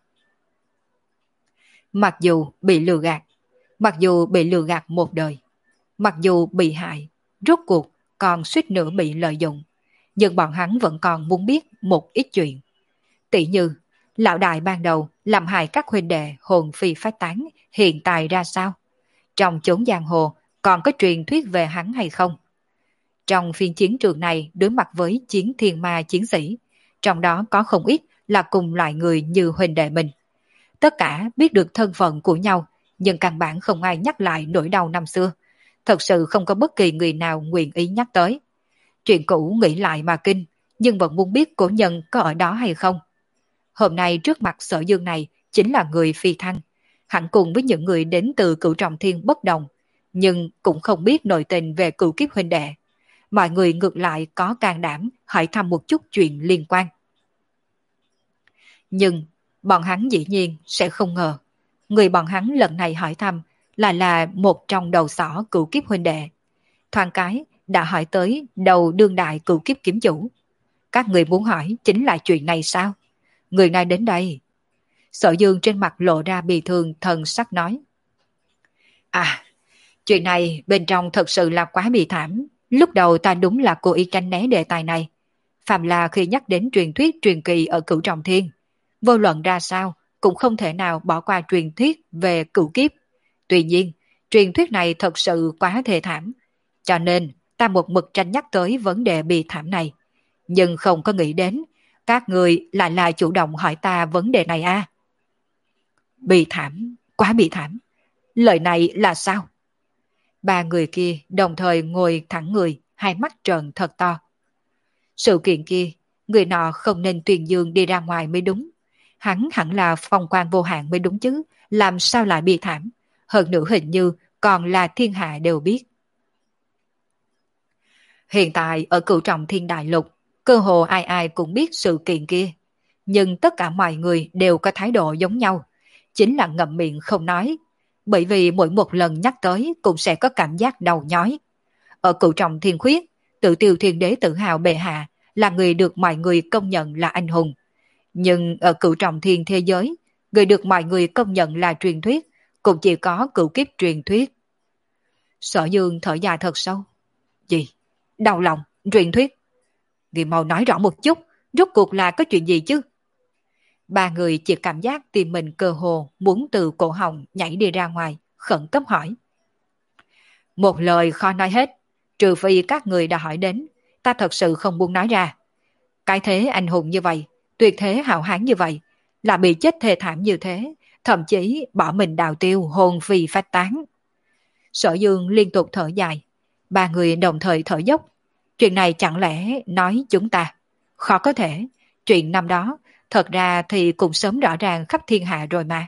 Mặc dù bị lừa gạt, mặc dù bị lừa gạt một đời, mặc dù bị hại, rốt cuộc còn suýt nữa bị lợi dụng, nhưng bọn hắn vẫn còn muốn biết một ít chuyện. Tỷ như, lão đại ban đầu làm hại các huynh đệ hồn phi phách tán hiện tại ra sao? Trong chốn giang hồ còn có truyền thuyết về hắn hay không? Trong phiên chiến trường này đối mặt với chiến thiên ma chiến sĩ, trong đó có không ít là cùng loại người như huynh đệ mình. Tất cả biết được thân phận của nhau, nhưng căn bản không ai nhắc lại nỗi đau năm xưa. Thật sự không có bất kỳ người nào nguyện ý nhắc tới. Chuyện cũ nghĩ lại mà kinh, nhưng vẫn muốn biết cổ nhân có ở đó hay không. Hôm nay trước mặt Sở Dương này chính là người phi thăng. Hẳn cùng với những người đến từ Cửu Trọng Thiên bất đồng, nhưng cũng không biết nội tình về cửu kiếp huynh đệ. Mọi người ngược lại có can đảm hỏi thăm một chút chuyện liên quan. Nhưng bọn hắn dĩ nhiên sẽ không ngờ, người bọn hắn lần này hỏi thăm là là một trong đầu sỏ cửu kiếp huynh đệ. Thoáng cái đã hỏi tới đầu đương đại cửu kiếp kiếm chủ. Các người muốn hỏi chính là chuyện này sao? Người này đến đây. Sở Dương trên mặt lộ ra bi thương thần sắc nói. À, chuyện này bên trong thật sự là quá bi thảm. Lúc đầu ta đúng là cố ý tránh né đề tài này. Phàm là khi nhắc đến truyền thuyết truyền kỳ ở Cửu Trọng Thiên, vô luận ra sao cũng không thể nào bỏ qua truyền thuyết về cửu kiếp. Tuy nhiên, truyền thuyết này thật sự quá thê thảm, cho nên ta một mực tranh nhắc tới vấn đề bi thảm này. Nhưng không có nghĩ đến, các người lại là chủ động hỏi ta vấn đề này à? Bi thảm, quá bi thảm. Lời này là sao? Ba người kia đồng thời ngồi thẳng người, hai mắt trợn thật to. Sự kiện kia, người nọ không nên tuyên dương đi ra ngoài mới đúng. Hắn hẳn là phong quan vô hạn mới đúng chứ, làm sao lại bi thảm. Hơn nữa hình như còn là thiên hạ đều biết. Hiện tại ở Cửu Trọng Thiên Đại Lục, cơ hồ ai ai cũng biết sự kiện kia. Nhưng tất cả mọi người đều có thái độ giống nhau, chính là ngậm miệng không nói. Bởi vì mỗi một lần nhắc tới cũng sẽ có cảm giác đầu nhói. Ở Cửu Trọng Thiên Khuyết, Tự Tiêu Thiên Đế tự hào bệ hạ là người được mọi người công nhận là anh hùng. Nhưng ở Cửu Trọng Thiên thế giới, người được mọi người công nhận là truyền thuyết, cũng chỉ có cửu kiếp truyền thuyết. Sở Dương thở dài thật sâu. Gì? Đau lòng, truyền thuyết. Người mau nói rõ một chút, rốt cuộc là có chuyện gì chứ? Ba người chỉ cảm giác tìm mình cơ hồ muốn từ cổ họng nhảy đi ra ngoài, khẩn cấp hỏi. Một lời khó nói hết, trừ phi các người đã hỏi đến, ta thật sự không muốn nói ra. Cái thế anh hùng như vậy, tuyệt thế hào hán như vậy, là bị chết thê thảm như thế, thậm chí bỏ mình đào tiêu hồn phi phách tán. Sở Dương liên tục thở dài, ba người đồng thời thở dốc. Chuyện này chẳng lẽ nói chúng ta? Khó có thể, chuyện năm đó thật ra thì cũng sớm rõ ràng khắp thiên hạ rồi mà.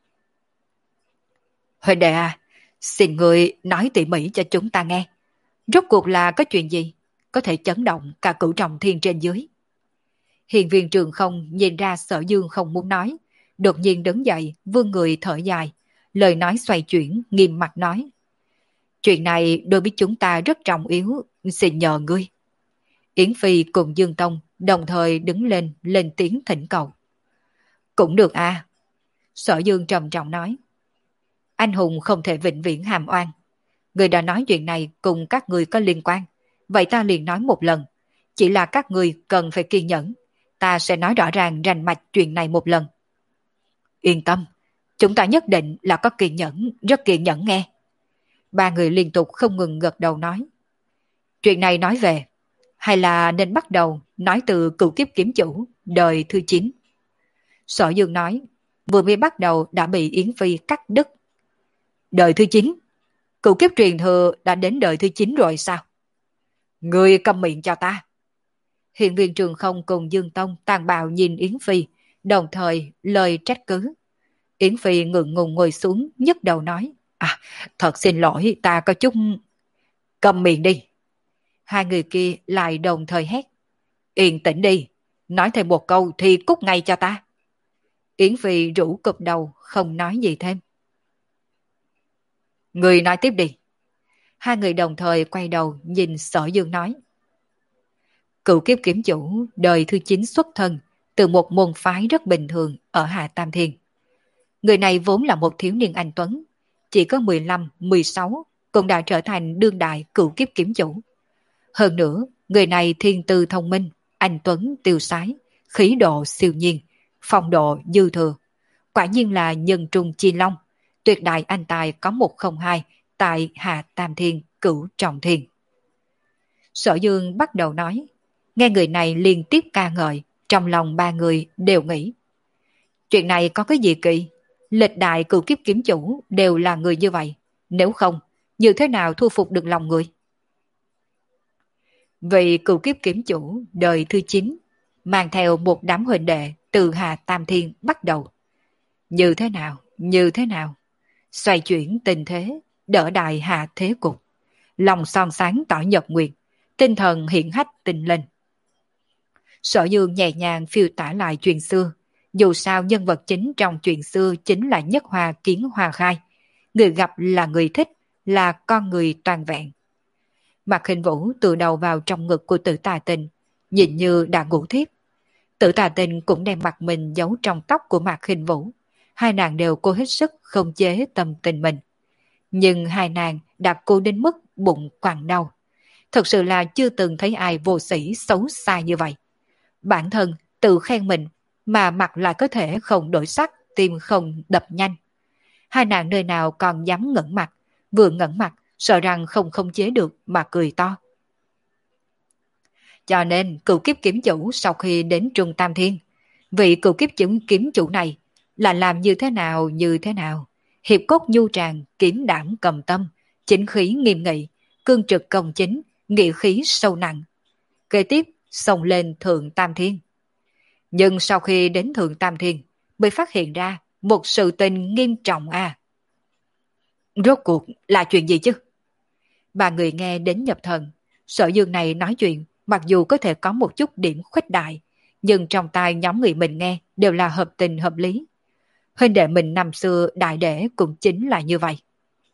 Huệ đệ à, xin người nói tỉ mỉ cho chúng ta nghe. Rốt cuộc là có chuyện gì? Có thể chấn động cả Cửu Trọng Thiên trên dưới. Hiền viên Trường Không nhìn ra Sở Dương không muốn nói, đột nhiên đứng dậy, vươn người thở dài, lời nói xoay chuyển, nghiêm mặt nói. Chuyện này đối với chúng ta rất trọng yếu, xin nhờ ngươi. Yến Phi cùng Dương Tông đồng thời đứng lên, lên tiếng thỉnh cầu. Cũng được à. Sở Dương trầm trọng nói. Anh hùng không thể vĩnh viễn hàm oan. Người đã nói chuyện này cùng các người có liên quan, vậy ta liền nói một lần. Chỉ là các người cần phải kiên nhẫn. Ta sẽ nói rõ ràng rành mạch chuyện này một lần. Yên tâm, chúng ta nhất định là có kiên nhẫn, rất kiên nhẫn nghe. Ba người liên tục không ngừng gật đầu nói. Chuyện này nói về, hay là nên bắt đầu nói từ Cửu Kiếp Kiếm Chủ, đời thứ chín. Sở Dương nói, vừa mới bắt đầu đã bị Yến Phi cắt đứt. Đời thứ chín? Cửu Kiếp truyền thừa đã đến đời thứ chín rồi sao? Ngươi câm miệng cho ta. Hiện viên Trường Không cùng Dương Tông tàn bạo nhìn Yến Phi, đồng thời lời trách cứ. Yến Phi ngượng ngùng ngồi xuống, nhấc đầu nói. À, thật xin lỗi, ta có chút... Cầm miệng đi. Hai người kia lại đồng thời hét. Yên tĩnh đi, nói thêm một câu thì cút ngay cho ta. Yến Phi rũ cụp đầu, không nói gì thêm. Người nói tiếp đi. Hai người đồng thời quay đầu nhìn Sở Dương nói. Cửu Kiếp Kiếm Chủ đời thứ chín xuất thân từ một môn phái rất bình thường ở Hạ Tam Thiên. Người này vốn là một thiếu niên anh tuấn, chỉ có mười lăm, mười sáu cũng đã trở thành đương đại Cửu Kiếp Kiếm Chủ. Hơn nữa, người này thiên tư thông minh, anh tuấn tiêu sái, khí độ siêu nhiên, phong độ dư thừa. Quả nhiên là nhân trung chi long, tuyệt đại anh tài có một không hai tại Hạ Tam Thiên Cửu Trọng Thiên. Sở Dương bắt đầu nói, nghe người này liên tiếp ca ngợi, trong lòng ba người đều nghĩ. Chuyện này có cái gì kỳ? Lịch đại Cửu Kiếp Kiếm Chủ đều là người như vậy, nếu không, như thế nào thu phục được lòng người? Vì Cửu Kiếp Kiếm Chủ đời thứ chín mang theo một đám huynh đệ từ Hà Tam Thiên bắt đầu. Như thế nào, như thế nào? Xoay chuyển tình thế, đỡ đại hạ thế cục. Lòng son sáng tỏ nhật nguyệt, tinh thần hiển hách tinh lên. Sở Dương nhẹ nhàng phiêu tả lại chuyện xưa. Dù sao nhân vật chính trong chuyện xưa chính là Nhất Hoa Kiến Hoa Khai. Người gặp là người thích, là con người toàn vẹn. Mạc Khinh Vũ từ đầu vào trong ngực của Tử Tà Tình, nhìn như đã ngủ thiếp. Tử Tà Tình cũng đem mặt mình giấu trong tóc của Mạc Khinh Vũ. Hai nàng đều cố hết sức không chế tâm tình mình. Nhưng hai nàng đã cố đến mức bụng quặn đau. Thật sự là chưa từng thấy ai vô sĩ xấu xa như vậy. Bản thân tự khen mình mà mặt lại có thể không đổi sắc, tim không đập nhanh. Hai nàng nơi nào còn dám ngẩng mặt, vừa ngẩng mặt sợ rằng không khống chế được mà cười to. Cho nên cựu kiếp kiếm chủ sau khi đến Trung Tam Thiên, vị cựu kiếp kiếm, kiếm chủ này là làm như thế nào như thế nào. Hiệp cốt nhu tràng, kiếm đảm cầm tâm, chính khí nghiêm nghị, cương trực công chính, nghị khí sâu nặng. Kế tiếp xông lên Thượng Tam Thiên. Nhưng sau khi đến Thượng Tam Thiên mới phát hiện ra một sự tình nghiêm trọng à. Rốt cuộc là chuyện gì chứ? Ba người nghe đến nhập thần. Sở Dương này nói chuyện mặc dù có thể có một chút điểm khuếch đại, nhưng trong tai nhóm người mình nghe đều là hợp tình hợp lý. Huynh đệ mình năm xưa đại đệ cũng chính là như vậy.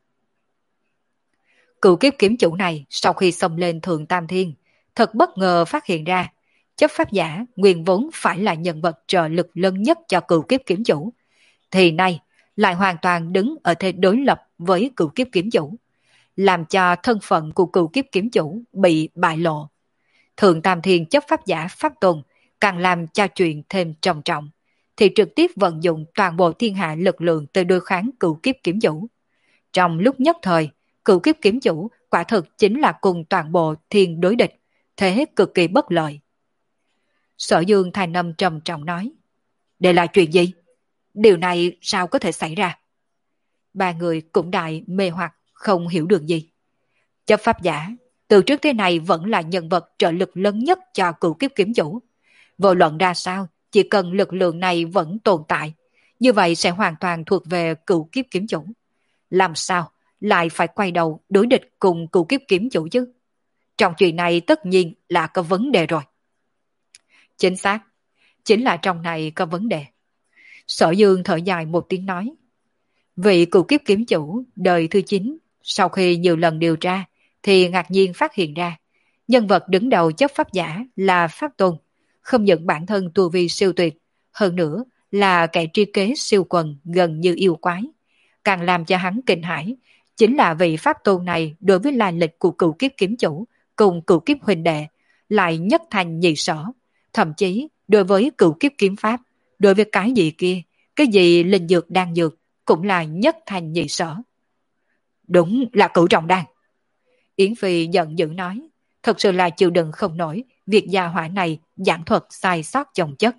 Cựu kiếp kiếm chủ này sau khi xông lên Thượng Tam Thiên, thật bất ngờ phát hiện ra chấp pháp giả nguyên vốn phải là nhân vật trợ lực lớn nhất cho cựu kiếp kiếm chủ, thì nay lại hoàn toàn đứng ở thế đối lập với cựu kiếp kiếm chủ, làm cho thân phận của cựu kiếp kiếm chủ bị bại lộ. Thượng Tam Thiên chấp pháp giả pháp tôn càng làm cho chuyện thêm trầm trọng, thì trực tiếp vận dụng toàn bộ thiên hạ lực lượng tới đối kháng cựu kiếp kiếm chủ. Trong lúc nhất thời, cựu kiếp kiếm chủ quả thực chính là cùng toàn bộ thiên đối địch, thế cực kỳ bất lợi. Sở Dương thành âm trầm trọng nói, đây là chuyện gì? Điều này sao có thể xảy ra? Ba người cũng đại mê hoặc không hiểu được gì. Chấp pháp giả từ trước thế này vẫn là nhân vật trợ lực lớn nhất cho cựu kiếp kiếm chủ. Vô luận ra sao, chỉ cần lực lượng này vẫn tồn tại, như vậy sẽ hoàn toàn thuộc về cựu kiếp kiếm chủ. Làm sao lại phải quay đầu đối địch cùng cựu kiếp kiếm chủ chứ? Trong chuyện này tất nhiên là có vấn đề rồi. Chính xác, chính là trong này có vấn đề. Sở Dương thở dài một tiếng nói. Vị cựu kiếp kiếm chủ đời thứ chín, sau khi nhiều lần điều tra, thì ngạc nhiên phát hiện ra, nhân vật đứng đầu chấp pháp giả là Pháp Tôn, không những bản thân tu vi siêu tuyệt, hơn nữa là kẻ tri kế siêu quần gần như yêu quái. Càng làm cho hắn kinh hãi, chính là vị Pháp Tôn này đối với lai lịch của cựu kiếp kiếm chủ cùng cựu kiếp huynh đệ, lại nhất thành nhị sở, thậm chí đối với cựu kiếp kiếm pháp, đối với cái gì kia, cái gì linh dược đan dược, cũng là nhất thành nhị sở. Đúng là cửu trọng đan. Yến Phi giận dữ nói, thật sự là chịu đựng không nổi việc gia hỏa này giảng thuật sai sót chồng chất.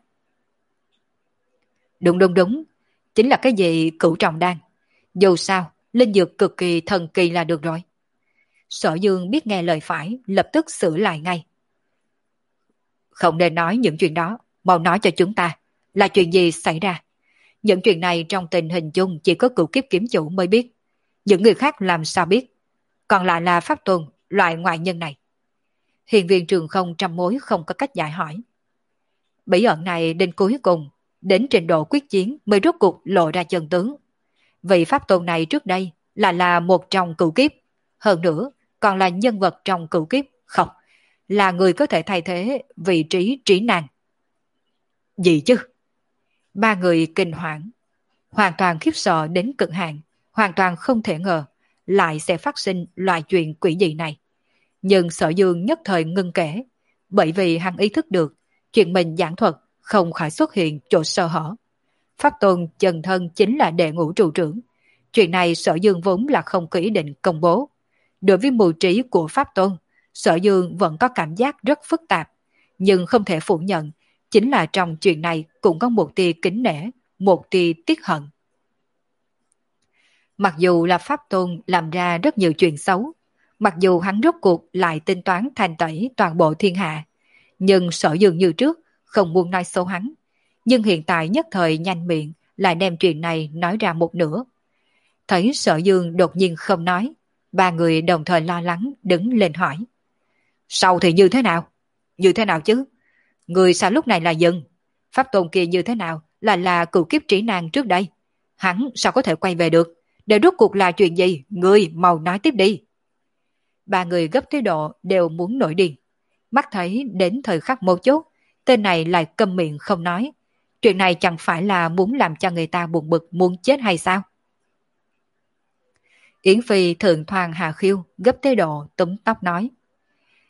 Đúng đúng đúng, chính là cái gì cửu trọng đan. Dù sao, linh dược cực kỳ thần kỳ là được rồi. Sở Dương biết nghe lời phải, lập tức sửa lại ngay. Không nên nói những chuyện đó, mau nói cho chúng ta, là chuyện gì xảy ra. Những chuyện này trong tình hình chung chỉ có cựu kiếp kiếm chủ mới biết. Những người khác làm sao biết. Còn lại là Pháp Tôn, loại ngoại nhân này. Hiền viên Trường Không trăm mối không có cách giải hỏi. Bí ẩn này đến cuối cùng, đến trình độ quyết chiến mới rốt cuộc lộ ra chân tướng. Vị Pháp Tôn này trước đây là là một trong cựu kiếp. Hơn nữa, còn là nhân vật trong cựu kiếp. Không, là người có thể thay thế vị trí trí nàng. Gì chứ? Ba người kinh hoảng, hoàn toàn khiếp sợ đến cực hạn, hoàn toàn không thể ngờ lại sẽ phát sinh loại chuyện quỷ dị này. Nhưng Sở Dương nhất thời ngưng kể, bởi vì hắn ý thức được chuyện mình giảng thuật không khỏi xuất hiện chỗ sơ hở. Pháp Tôn chân thân chính là đệ ngũ trụ trưởng. Chuyện này Sở Dương vốn là không có ý định công bố. Đối với mưu trí của Pháp Tôn, Sở Dương vẫn có cảm giác rất phức tạp, nhưng không thể phủ nhận, chính là trong chuyện này cũng có một tia kính nể, một tia tiếc hận. Mặc dù là Pháp Tôn làm ra rất nhiều chuyện xấu, mặc dù hắn rốt cuộc lại tính toán thanh tẩy toàn bộ thiên hạ, nhưng Sở Dương như trước không muốn nói xấu hắn, nhưng hiện tại nhất thời nhanh miệng lại đem chuyện này nói ra một nửa. Thấy Sở Dương đột nhiên không nói, ba người đồng thời lo lắng đứng lên hỏi. Sau thì như thế nào? Như thế nào chứ? Người sao lúc này là dừng? Pháp Tôn kia như thế nào là là cựu kiếp trĩ nàng trước đây? Hắn sao có thể quay về được? Để rốt cuộc là chuyện gì? Người mau nói tiếp đi. Ba người gấp tới độ đều muốn nổi điên. Mắt thấy đến thời khắc mấu chốt, tên này lại câm miệng không nói. Chuyện này chẳng phải là muốn làm cho người ta buồn bực muốn chết hay sao? Yến Phi thượng thoàng hạ khiêu, gấp tới độ túm tóc nói.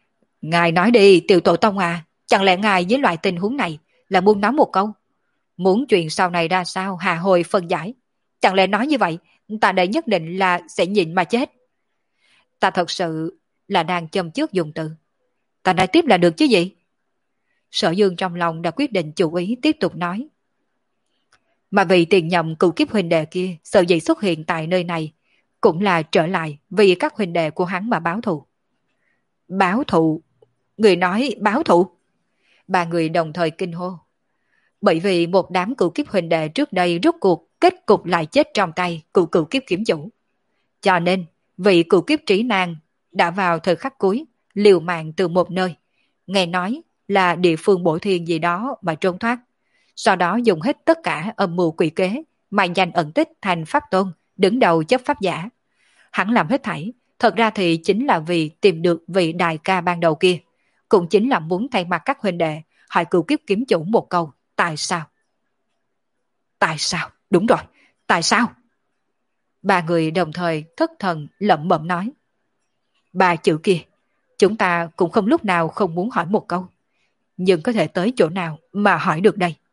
Ngài nói đi, Tiểu Tổ Tông à, chẳng lẽ ngài với loại tình huống này là muốn nói một câu? Muốn chuyện sau này ra sao hà hồi phân giải. Chẳng lẽ nói như vậy, ta đây nhất định là sẽ nhịn mà chết. Ta thật sự là đang châm trước dùng từ. Ta nói tiếp là được chứ gì? Sở Dương trong lòng đã quyết định chủ ý tiếp tục nói. Mà vì tiền nhậm cựu kiếp huynh đệ kia sợ dĩ xuất hiện tại nơi này, cũng là trở lại vì các huynh đệ của hắn mà báo thù. Báo thù? Người nói báo thù? Ba người đồng thời kinh hô. Bởi vì một đám cựu kiếp huynh đệ trước đây rút cuộc kết cục lại chết trong tay cựu cựu kiếp kiếm chủ. Cho nên, vị cựu kiếp trí nan đã vào thời khắc cuối, liều mạng từ một nơi. Nghe nói là địa phương bổ thiên gì đó mà trốn thoát. Sau đó dùng hết tất cả âm mưu quỷ kế, mà giành ẩn tích thành pháp tôn, đứng đầu chấp pháp giả. Hắn làm hết thảy, thật ra thì chính là vì tìm được vị đại ca ban đầu kia. Cũng chính là muốn thay mặt các huynh đệ, hỏi cựu kiếp kiếm chủ một câu. Tại sao? Tại sao? Đúng rồi. Tại sao? Ba người đồng thời thất thần lẩm bẩm nói. Ba chữ kia, chúng ta cũng không lúc nào không muốn hỏi một câu. Nhưng có thể tới chỗ nào mà hỏi được đây?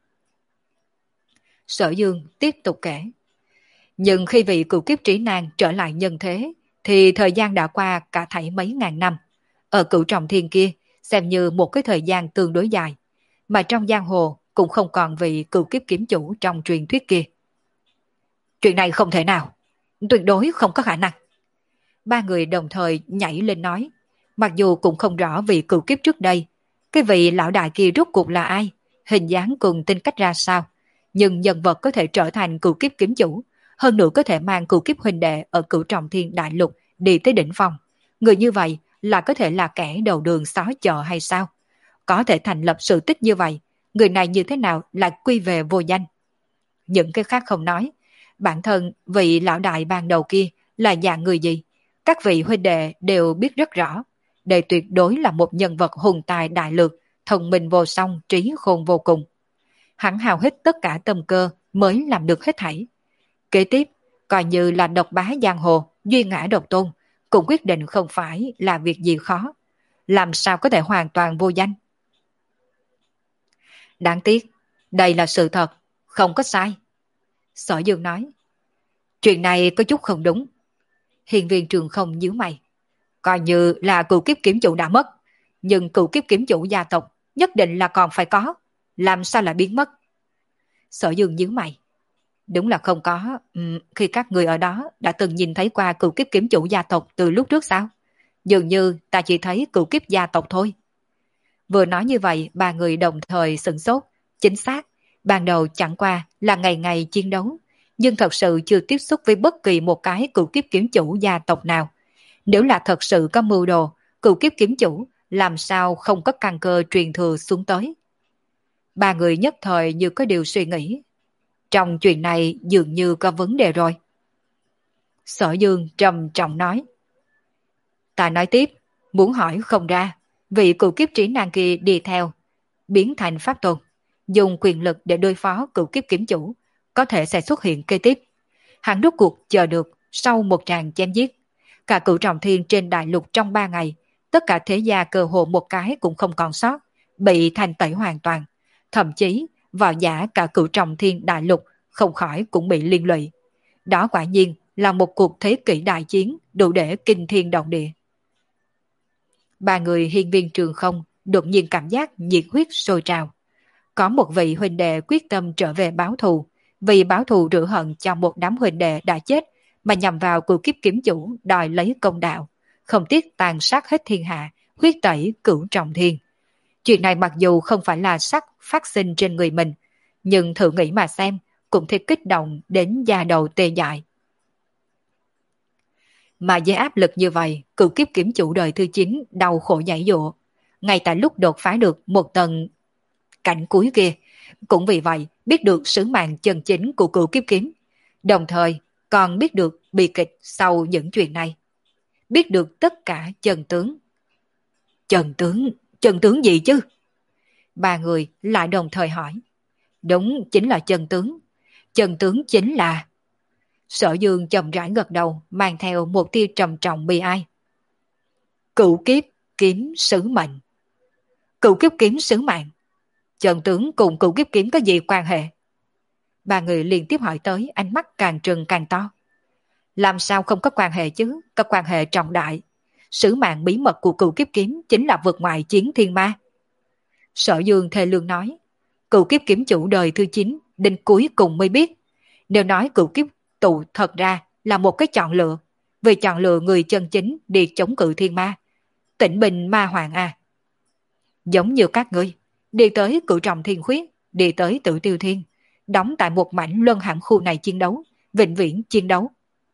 Sở Dương tiếp tục kể. Nhưng khi vị cựu kiếp trí nan trở lại nhân thế, thì thời gian đã qua cả thảy mấy ngàn năm. Ở cựu trọng thiên kia, xem như một cái thời gian tương đối dài. Mà trong giang hồ cũng không còn vị cựu kiếp kiếm chủ trong truyền thuyết kia. Chuyện này không thể nào. Tuyệt đối không có khả năng. Ba người đồng thời nhảy lên nói. Mặc dù cũng không rõ vị cựu kiếp trước đây, cái vị lão đại kia rốt cuộc là ai, hình dáng cùng tính cách ra sao. Nhưng nhân vật có thể trở thành cựu kiếp kiếm chủ, hơn nữa có thể mang cựu kiếp huynh đệ ở cựu trọng thiên đại lục đi tới đỉnh phong. Người như vậy là có thể là kẻ đầu đường xó chợ hay sao? Có thể thành lập sự tích như vậy, người này như thế nào lại quy về vô danh? Những cái khác không nói, bản thân vị lão đại ban đầu kia là dạng người gì, các vị huynh đệ đều biết rất rõ. Đây tuyệt đối là một nhân vật hùng tài đại lược, thông minh vô song, trí khôn vô cùng. Hắn hao hết tất cả tâm cơ mới làm được hết thảy. Kế tiếp, coi như là độc bá giang hồ, duy ngã độc tôn, cũng quyết định không phải là việc gì khó. Làm sao có thể hoàn toàn vô danh? Đáng tiếc, đây là sự thật, không có sai. Sở Dương nói. Chuyện này có chút không đúng. Hiền viên Trường Không nhíu mày. Coi như là cựu kiếp kiếm chủ đã mất, nhưng cựu kiếp kiếm chủ gia tộc nhất định là còn phải có. Làm sao lại biến mất? Sở Dương nhíu mày. Đúng là không có. Uhm, khi các người ở đó đã từng nhìn thấy qua cựu kiếp kiếm chủ gia tộc từ lúc trước sao? Dường như ta chỉ thấy cựu kiếp gia tộc thôi. Vừa nói như vậy, ba người đồng thời sửng sốt. Chính xác, ban đầu chẳng qua là ngày ngày chiến đấu, nhưng thật sự chưa tiếp xúc với bất kỳ một cái cựu kiếp kiếm chủ gia tộc nào. Nếu là thật sự có mưu đồ, cựu kiếp kiếm chủ làm sao không có căn cơ truyền thừa xuống tới. Ba người nhất thời như có điều suy nghĩ. Trong chuyện này dường như có vấn đề rồi. Sở Dương trầm trọng nói. Ta nói tiếp, muốn hỏi không ra, vị cựu kiếp trí nan kia đi theo, biến thành pháp tôn, dùng quyền lực để đối phó cựu kiếp kiếm chủ, có thể sẽ xuất hiện kế tiếp. Hắn rốt cuộc chờ được sau một tràng chém giết. Cả cựu trọng thiên trên đại lục trong ba ngày, tất cả thế gia cơ hồ một cái cũng không còn sót, bị thành tẩy hoàn toàn. Thậm chí, vào giả cả cựu trọng thiên đại lục không khỏi cũng bị liên lụy. Đó quả nhiên là một cuộc thế kỷ đại chiến đủ để kinh thiên động địa. Ba người hiên viên Trường Không đột nhiên cảm giác nhiệt huyết sôi trào. Có một vị huynh đệ quyết tâm trở về báo thù, vì báo thù rửa hận cho một đám huynh đệ đã chết mà nhằm vào cựu kiếp kiếm chủ đòi lấy công đạo, không tiếc tàn sát hết thiên hạ, huyết tẩy cửu trọng thiên. Chuyện này mặc dù không phải là sắc phát sinh trên người mình, nhưng thử nghĩ mà xem, cũng thể kích động đến da đầu tê dại. Mà với áp lực như vậy, cựu kiếp kiếm chủ đời thứ chín đau khổ nhảy dụa. Ngay tại lúc đột phá được một tầng cảnh cuối kia, cũng vì vậy biết được sứ mạng chân chính của cựu kiếp kiếm, đồng thời còn biết được bi kịch sau những chuyện này. Biết được tất cả chân tướng. Chân tướng? Chân tướng gì chứ? Ba người lại đồng thời hỏi. Đúng, chính là chân tướng. Chân tướng chính là... Sở Dương chậm rãi gật đầu, mang theo một tia trầm trọng bi ai. Cựu kiếp, kiếm sứ mệnh. Cửu kiếp kiếm sứ mạng. Trần tướng cùng cửu kiếp kiếm có gì quan hệ? Ba người liên tiếp hỏi tới, ánh mắt càng trừng càng to. Làm sao không có quan hệ chứ, có quan hệ trọng đại. Sứ mạng bí mật của cửu kiếp kiếm chính là vượt ngoài chiến thiên ma. Sở Dương thề lương nói, cửu kiếp kiếm chủ đời thứ chín, đến cuối cùng mới biết. Nếu nói cửu kiếp tụ thật ra là một cái chọn lựa, vì chọn lựa người chân chính đi chống cự thiên ma. Tĩnh bình ma hoàng à. Giống như các ngươi, đi tới cửu trọng thiên khuyết, đi tới tự tiêu thiên, đóng tại một mảnh luân hãm khu này chiến đấu, vĩnh viễn chiến đấu.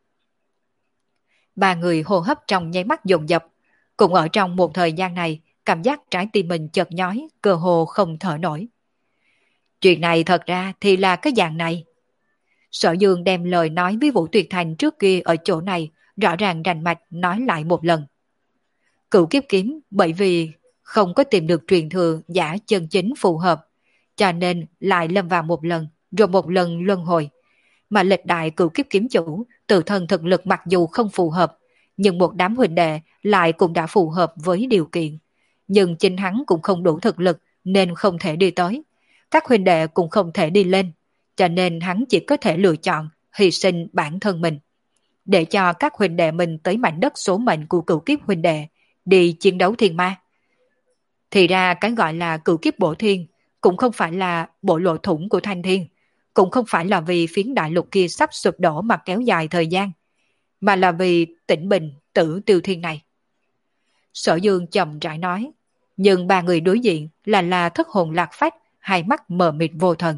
Ba người hô hấp trong nháy mắt dồn dập, cũng ở trong một thời gian này, cảm giác trái tim mình chợt nhói, cơ hồ không thở nổi. Chuyện này thật ra thì là cái dạng này. Sở Dương đem lời nói với Vũ Tuyệt Thành trước kia ở chỗ này, rõ ràng rành mạch nói lại một lần. Cửu kiếp kiếm bởi vì không có tìm được truyền thừa giả chân chính phù hợp, cho nên lại lâm vào một lần, rồi một lần luân hồi. Mà lịch đại cửu kiếp kiếm chủ, tự thân thực lực mặc dù không phù hợp, nhưng một đám huynh đệ lại cũng đã phù hợp với điều kiện. Nhưng chính hắn cũng không đủ thực lực nên không thể đi tới. Các huynh đệ cũng không thể đi lên, cho nên hắn chỉ có thể lựa chọn hy sinh bản thân mình, để cho các huynh đệ mình tới mảnh đất số mệnh của cửu kiếp huynh đệ, đi chiến đấu thiên ma. Thì ra cái gọi là cửu kiếp bổ thiên cũng không phải là bộ lộ thủng của thanh thiên, cũng không phải là vì phiến đại lục kia sắp sụp đổ mà kéo dài thời gian, mà là vì Tĩnh Bình tử tiêu thiên này. Sở Dương chậm rãi nói, nhưng ba người đối diện là là thất hồn lạc phách, hai mắt mờ mịt vô thần.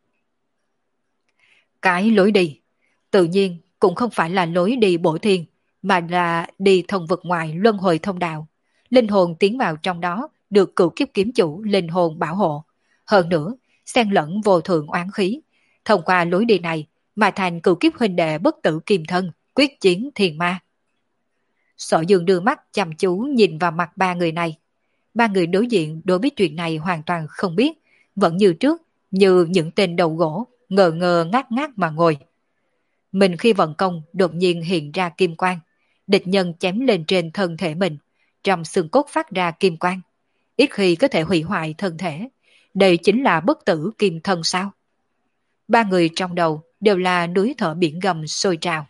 Cái lối đi, tự nhiên cũng không phải là lối đi bổ thiên, mà là đi thông vực ngoài luân hồi thông đạo. Linh hồn tiến vào trong đó được cửu kiếp kiếm chủ linh hồn bảo hộ. Hơn nữa, xen lẫn vô thượng oán khí. Thông qua lối đi này mà thành cửu kiếp huynh đệ bất tử kim thân, quyết chiến thiên ma. Sở Dương đưa mắt chăm chú nhìn vào mặt ba người này. Ba người đối diện đối với chuyện này hoàn toàn không biết, vẫn như trước, như những tên đầu gỗ, ngờ ngờ ngác ngác mà ngồi. Mình khi vận công đột nhiên hiện ra kim quang, địch nhân chém lên trên thân thể mình, trong xương cốt phát ra kim quang, ít khi có thể hủy hoại thân thể. Đây chính là bất tử kim thân sao? Ba người trong đầu đều là núi thở biển gầm sôi trào.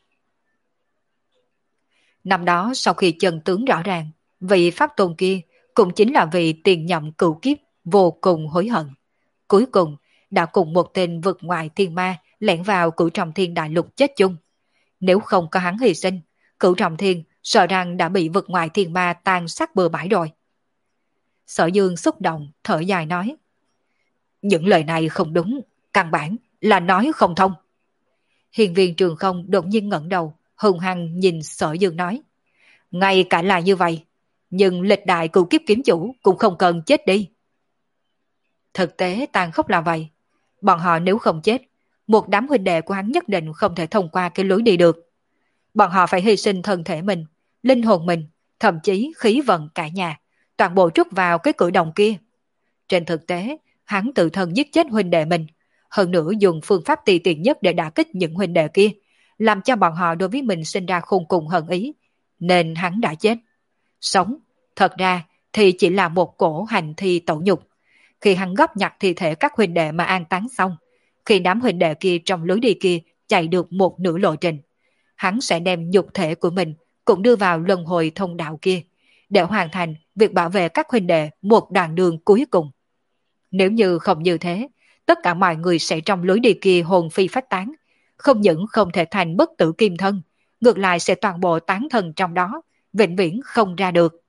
Năm đó sau khi chân tướng rõ ràng, vị pháp tôn kia cũng chính là vị tiền nhậm cửu kiếp vô cùng hối hận. Cuối cùng đã cùng một tên vượt ngoài thiên ma lẻn vào cửu trọng thiên đại lục chết chung. Nếu không có hắn hy sinh, cửu trọng thiên sợ rằng đã bị vượt ngoài thiên ma tàn sát bừa bãi rồi. Sở Dương xúc động, thở dài nói, những lời này không đúng, căn bản là nói không thông. Hiền viên Trường Không đột nhiên ngẩng đầu, hùng hăng nhìn Sở Dương nói, ngay cả là như vậy, nhưng lịch đại cửu kiếp kiếm chủ cũng không cần chết đi. Thực tế tàn khốc là vậy, bọn họ nếu không chết, một đám huynh đệ của hắn nhất định không thể thông qua cái lối đi được. Bọn họ phải hy sinh thân thể mình, linh hồn mình, thậm chí khí vận cả nhà, toàn bộ trút vào cái cử động kia. Trên thực tế, hắn tự thân giết chết huynh đệ mình, hơn nữa dùng phương pháp tùy tiện nhất để đả kích những huynh đệ kia, làm cho bọn họ đối với mình sinh ra khôn cùng hận ý, nên hắn đã chết. Sống, thật ra thì chỉ là một cổ hành thi tẩu nhục. Khi hắn góp nhặt thi thể các huynh đệ mà an táng xong, khi đám huynh đệ kia trong lối đi kia chạy được một nửa lộ trình, hắn sẽ đem nhục thể của mình cũng đưa vào luân hồi thông đạo kia, để hoàn thành việc bảo vệ các huynh đệ một đoạn đường cuối cùng. Nếu như không như thế, tất cả mọi người sẽ trong lối đi kia hồn phi phách tán, không những không thể thành bất tử kim thân, ngược lại sẽ toàn bộ tán thân trong đó, vĩnh viễn không ra được.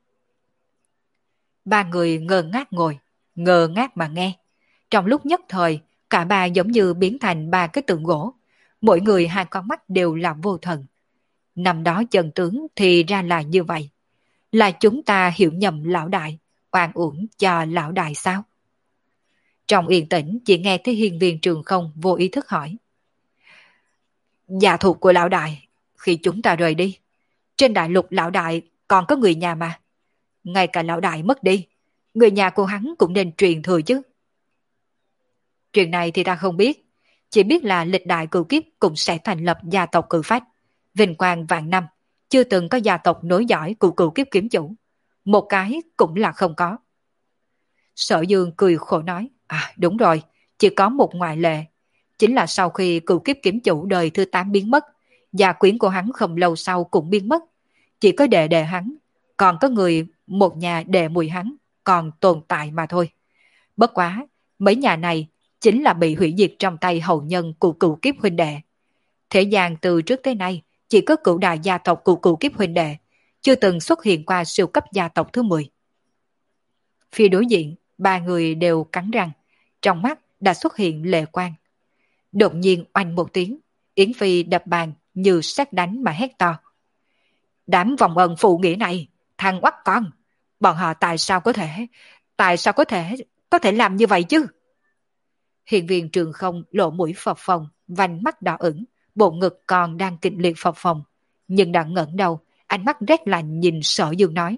Ba người ngơ ngác ngồi, ngơ ngác mà nghe. Trong lúc nhất thời, cả ba giống như biến thành ba cái tượng gỗ, mỗi người hai con mắt đều là vô thần. Năm đó chân tướng thì ra là như vậy. Là chúng ta hiểu nhầm lão đại, oan uổng cho lão đại sao? Trong yên tĩnh chỉ nghe thấy hiên viên Trường Không vô ý thức hỏi, gia thuộc của lão đại, khi chúng ta rời đi, trên đại lục lão đại còn có người nhà mà. Ngay cả lão đại mất đi, người nhà của hắn cũng nên truyền thừa chứ. Chuyện này thì ta không biết, chỉ biết là lịch đại cửu kiếp cũng sẽ thành lập gia tộc cử phách, vinh quang vạn năm, chưa từng có gia tộc nối dõi của cửu kiếp kiếm chủ. một cái cũng là không có. Sở Dương cười khổ nói, à đúng rồi, chỉ có một ngoại lệ. Chính là sau khi cựu kiếp kiếm chủ đời thứ tám biến mất, gia quyến của hắn không lâu sau cũng biến mất. Chỉ có đệ đệ hắn, còn có người một nhà đệ mùi hắn, còn tồn tại mà thôi. Bất quá, mấy nhà này chính là bị hủy diệt trong tay hậu nhân của cựu kiếp huynh đệ. Thế gian từ trước tới nay, chỉ có cựu đại gia tộc của cựu kiếp huynh đệ, chưa từng xuất hiện qua siêu cấp gia tộc thứ mười. Phía đối diện, ba người đều cắn răng, trong mắt đã xuất hiện lệ quang. Đột nhiên oanh một tiếng, Yến Phi đập bàn như sét đánh mà hét to. Đám vòng ân phụ nghĩa này, thằng oắt con, bọn họ tại sao có thể, tại sao có thể, có thể làm như vậy chứ? Hiện viên Trường Không lộ mũi phập phồng, vành mắt đỏ ửng, bộ ngực còn đang kịch liệt phập phồng, nhưng đã ngẩng đầu, ánh mắt rét lạnh nhìn Sở Dương nói.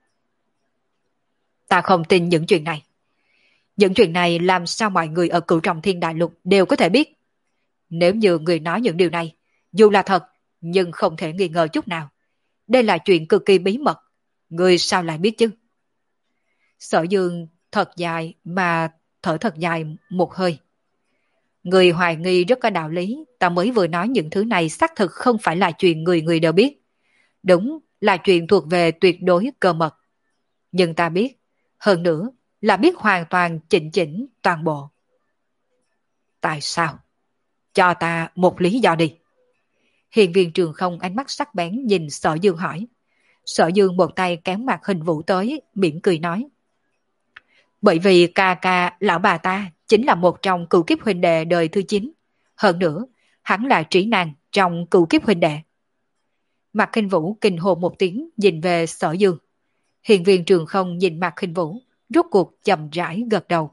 Ta không tin những chuyện này. Những chuyện này làm sao mọi người ở Cửu Trọng Thiên Đại Lục đều có thể biết? Nếu như người nói những điều này, dù là thật, nhưng không thể nghi ngờ chút nào. Đây là chuyện cực kỳ bí mật. Người sao lại biết chứ? Sở Dương thật dài mà thở thật dài một hơi. Người hoài nghi rất có đạo lý, ta mới vừa nói những thứ này xác thực không phải là chuyện người người đều biết. Đúng là chuyện thuộc về tuyệt đối cơ mật. Nhưng ta biết, hơn nữa là biết hoàn toàn chỉnh chỉnh toàn bộ. Tại sao? Cho ta một lý do đi. Hiền viên Trường Không ánh mắt sắc bén nhìn Sở Dương hỏi. Sở Dương một tay kéo mặt Hình Vũ tới, mỉm cười nói. Bởi vì ca ca lão bà ta chính là một trong cựu kiếp huynh đệ đời thứ chín. Hơn nữa, hắn là trí năng trong cựu kiếp huynh đệ. Mạc Hình Vũ kinh hồ một tiếng nhìn về Sở Dương. Hiền viên Trường Không nhìn Mạc Hình Vũ, rốt cuộc chậm rãi gật đầu.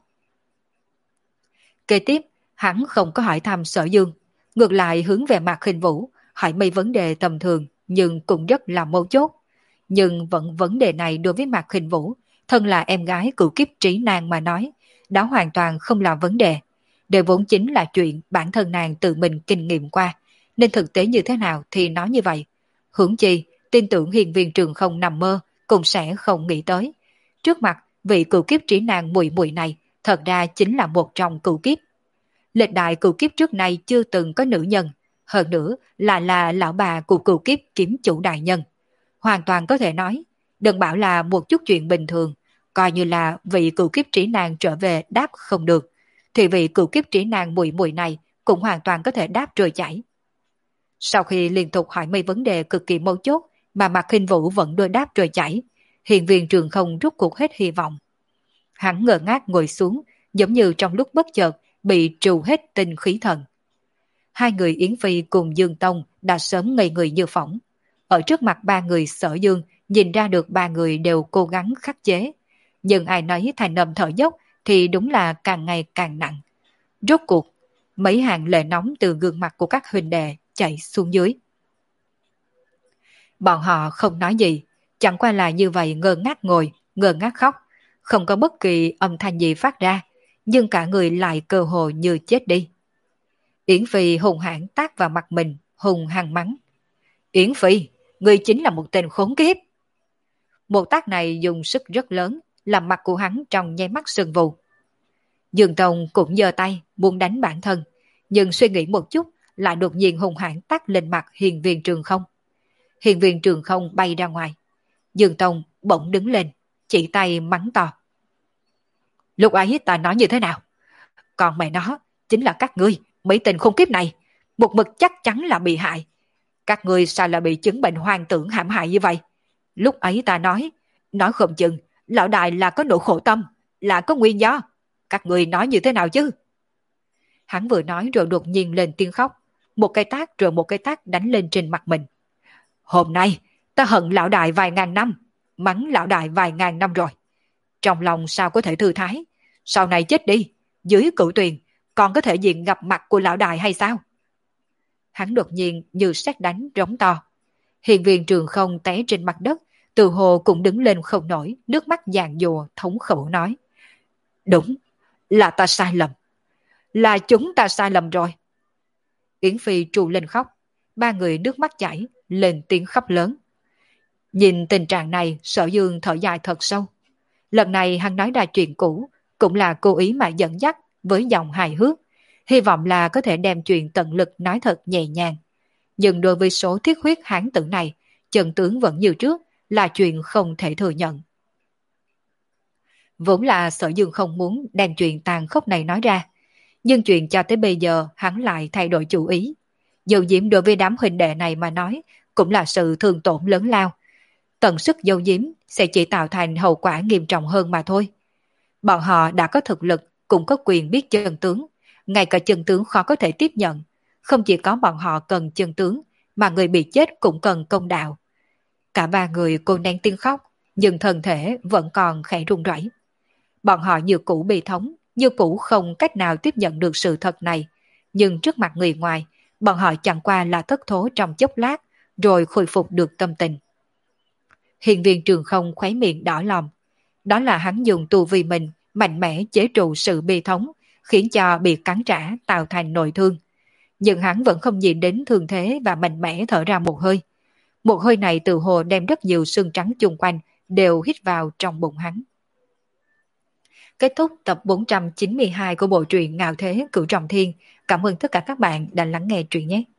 Kế tiếp, hắn không có hỏi thăm Sở Dương, ngược lại hướng về Mạc Hình Vũ, hỏi mấy vấn đề tầm thường nhưng cũng rất là mấu chốt. Nhưng vẫn vấn đề này đối với Mạc Hình Vũ, thân là em gái cựu kiếp trí nàng mà nói, đó hoàn toàn không là vấn đề. Đây vốn chính là chuyện bản thân nàng tự mình kinh nghiệm qua, nên thực tế như thế nào thì nói như vậy. Hưởng chi, tin tưởng hiền viên Trường Không nằm mơ, cũng sẽ không nghĩ tới. Trước mặt, vị cựu kiếp trí nàng mùi mùi này, thật ra chính là một trong cựu kiếp. Lịch đại cựu kiếp trước nay chưa từng có nữ nhân, hơn nữa là là lão bà của cựu kiếp kiếm chủ đại nhân. Hoàn toàn có thể nói, đừng bảo là một chút chuyện bình thường, coi như là vị cựu kiếp trí nàng trở về đáp không được, thì vị cựu kiếp trí nàng mùi mùi này cũng hoàn toàn có thể đáp trôi chảy. Sau khi liên tục hỏi mấy vấn đề cực kỳ mấu chốt mà Mạc Khinh Vũ vẫn đưa đáp trôi chảy, hiền viên Trường Không rút cuộc hết hy vọng. Hắn ngơ ngác ngồi xuống, giống như trong lúc bất chợt bị trù hết tinh khí thần. Hai người Yến Phi cùng Dương Tông đã sớm ngây người như phỏng. Ở trước mặt ba người Sở Dương, nhìn ra được ba người đều cố gắng khắc chế. Nhưng ai nấy thành âm thở dốc thì đúng là càng ngày càng nặng. Rốt cuộc, mấy hàng lệ nóng từ gương mặt của các huynh đệ chảy xuống dưới. Bọn họ không nói gì, chẳng qua là như vậy ngơ ngác ngồi, ngơ ngác khóc. Không có bất kỳ âm thanh gì phát ra, nhưng cả người lại cơ hồ như chết đi. Yến Phi hùng hãn tát vào mặt mình, hùng hăng mắng. Yến Phi, ngươi chính là một tên khốn kiếp. Một tát này dùng sức rất lớn, làm mặt của hắn trong nháy mắt sưng vù. Dương Tông cũng giơ tay, muốn đánh bản thân, nhưng suy nghĩ một chút, lại đột nhiên hùng hãn tát lên mặt hiền viên Trường Không. Hiền viên Trường Không bay ra ngoài. Dương Tông bỗng đứng lên, chỉ tay mắng to. Lúc ấy ta nói như thế nào? Còn mẹ nó, chính là các ngươi, mấy tên khốn kiếp này, một mực chắc chắn là bị hại. Các ngươi sao lại bị chứng bệnh hoang tưởng hãm hại như vậy? Lúc ấy ta nói, nói không chừng, lão đại là có nỗi khổ tâm, là có nguyên do. Các ngươi nói như thế nào chứ? Hắn vừa nói rồi đột nhiên lên tiếng khóc, một cái tát rồi một cái tát đánh lên trên mặt mình. Hôm nay, ta hận lão đại vài ngàn năm, mắng lão đại vài ngàn năm rồi. Trong lòng sao có thể thư thái? Sau này chết đi, dưới cửu tuyền, còn có thể diện gặp mặt của lão đại hay sao? Hắn đột nhiên như sét đánh rống to. Hiền viên Trường Không té trên mặt đất, từ hồ cũng đứng lên không nổi, nước mắt giàn dùa thống khổ nói. Đúng, là ta sai lầm. Là chúng ta sai lầm rồi. Yến Phi trù lên khóc, ba người nước mắt chảy, lên tiếng khóc lớn. Nhìn tình trạng này, Sở Dương thở dài thật sâu. Lần này hắn nói ra chuyện cũ, cũng là cố ý mà dẫn dắt với giọng hài hước, hy vọng là có thể đem chuyện tận lực nói thật nhẹ nhàng. Nhưng đối với số thiết huyết hán tử này, chân tướng vẫn như trước, là chuyện không thể thừa nhận. Vốn là Sở Dương không muốn đem chuyện tàn khốc này nói ra, nhưng chuyện cho tới bây giờ hắn lại thay đổi chủ ý. Dầu diễm đối với đám huynh đệ này mà nói, cũng là sự thương tổn lớn lao. Tận sức dâu diếm sẽ chỉ tạo thành hậu quả nghiêm trọng hơn mà thôi. Bọn họ đã có thực lực, cũng có quyền biết chân tướng. Ngay cả chân tướng khó có thể tiếp nhận. Không chỉ có bọn họ cần chân tướng, mà người bị chết cũng cần công đạo. Cả ba người cô nén tiếng khóc, nhưng thân thể vẫn còn khẽ run rẩy. Bọn họ như cũ bi thống, như cũ không cách nào tiếp nhận được sự thật này. Nhưng trước mặt người ngoài, bọn họ chẳng qua là thất thố trong chốc lát, rồi khôi phục được tâm tình. Hiền viên Trường Không khóe miệng đỏ lòng. Đó là hắn dùng tu vi mình mạnh mẽ chế trụ sự bi thống, khiến cho bị cắn trả tạo thành nội thương. Nhưng hắn vẫn không nhìn đến thương thế và mạnh mẽ thở ra một hơi. Một hơi này từ hồ đem rất nhiều xương trắng chung quanh đều hít vào trong bụng hắn. Kết thúc tập bốn trăm chín mươi hai của bộ truyện Ngạo Thế Cửu Trọng Thiên. Cảm ơn tất cả các bạn đã lắng nghe truyện nhé.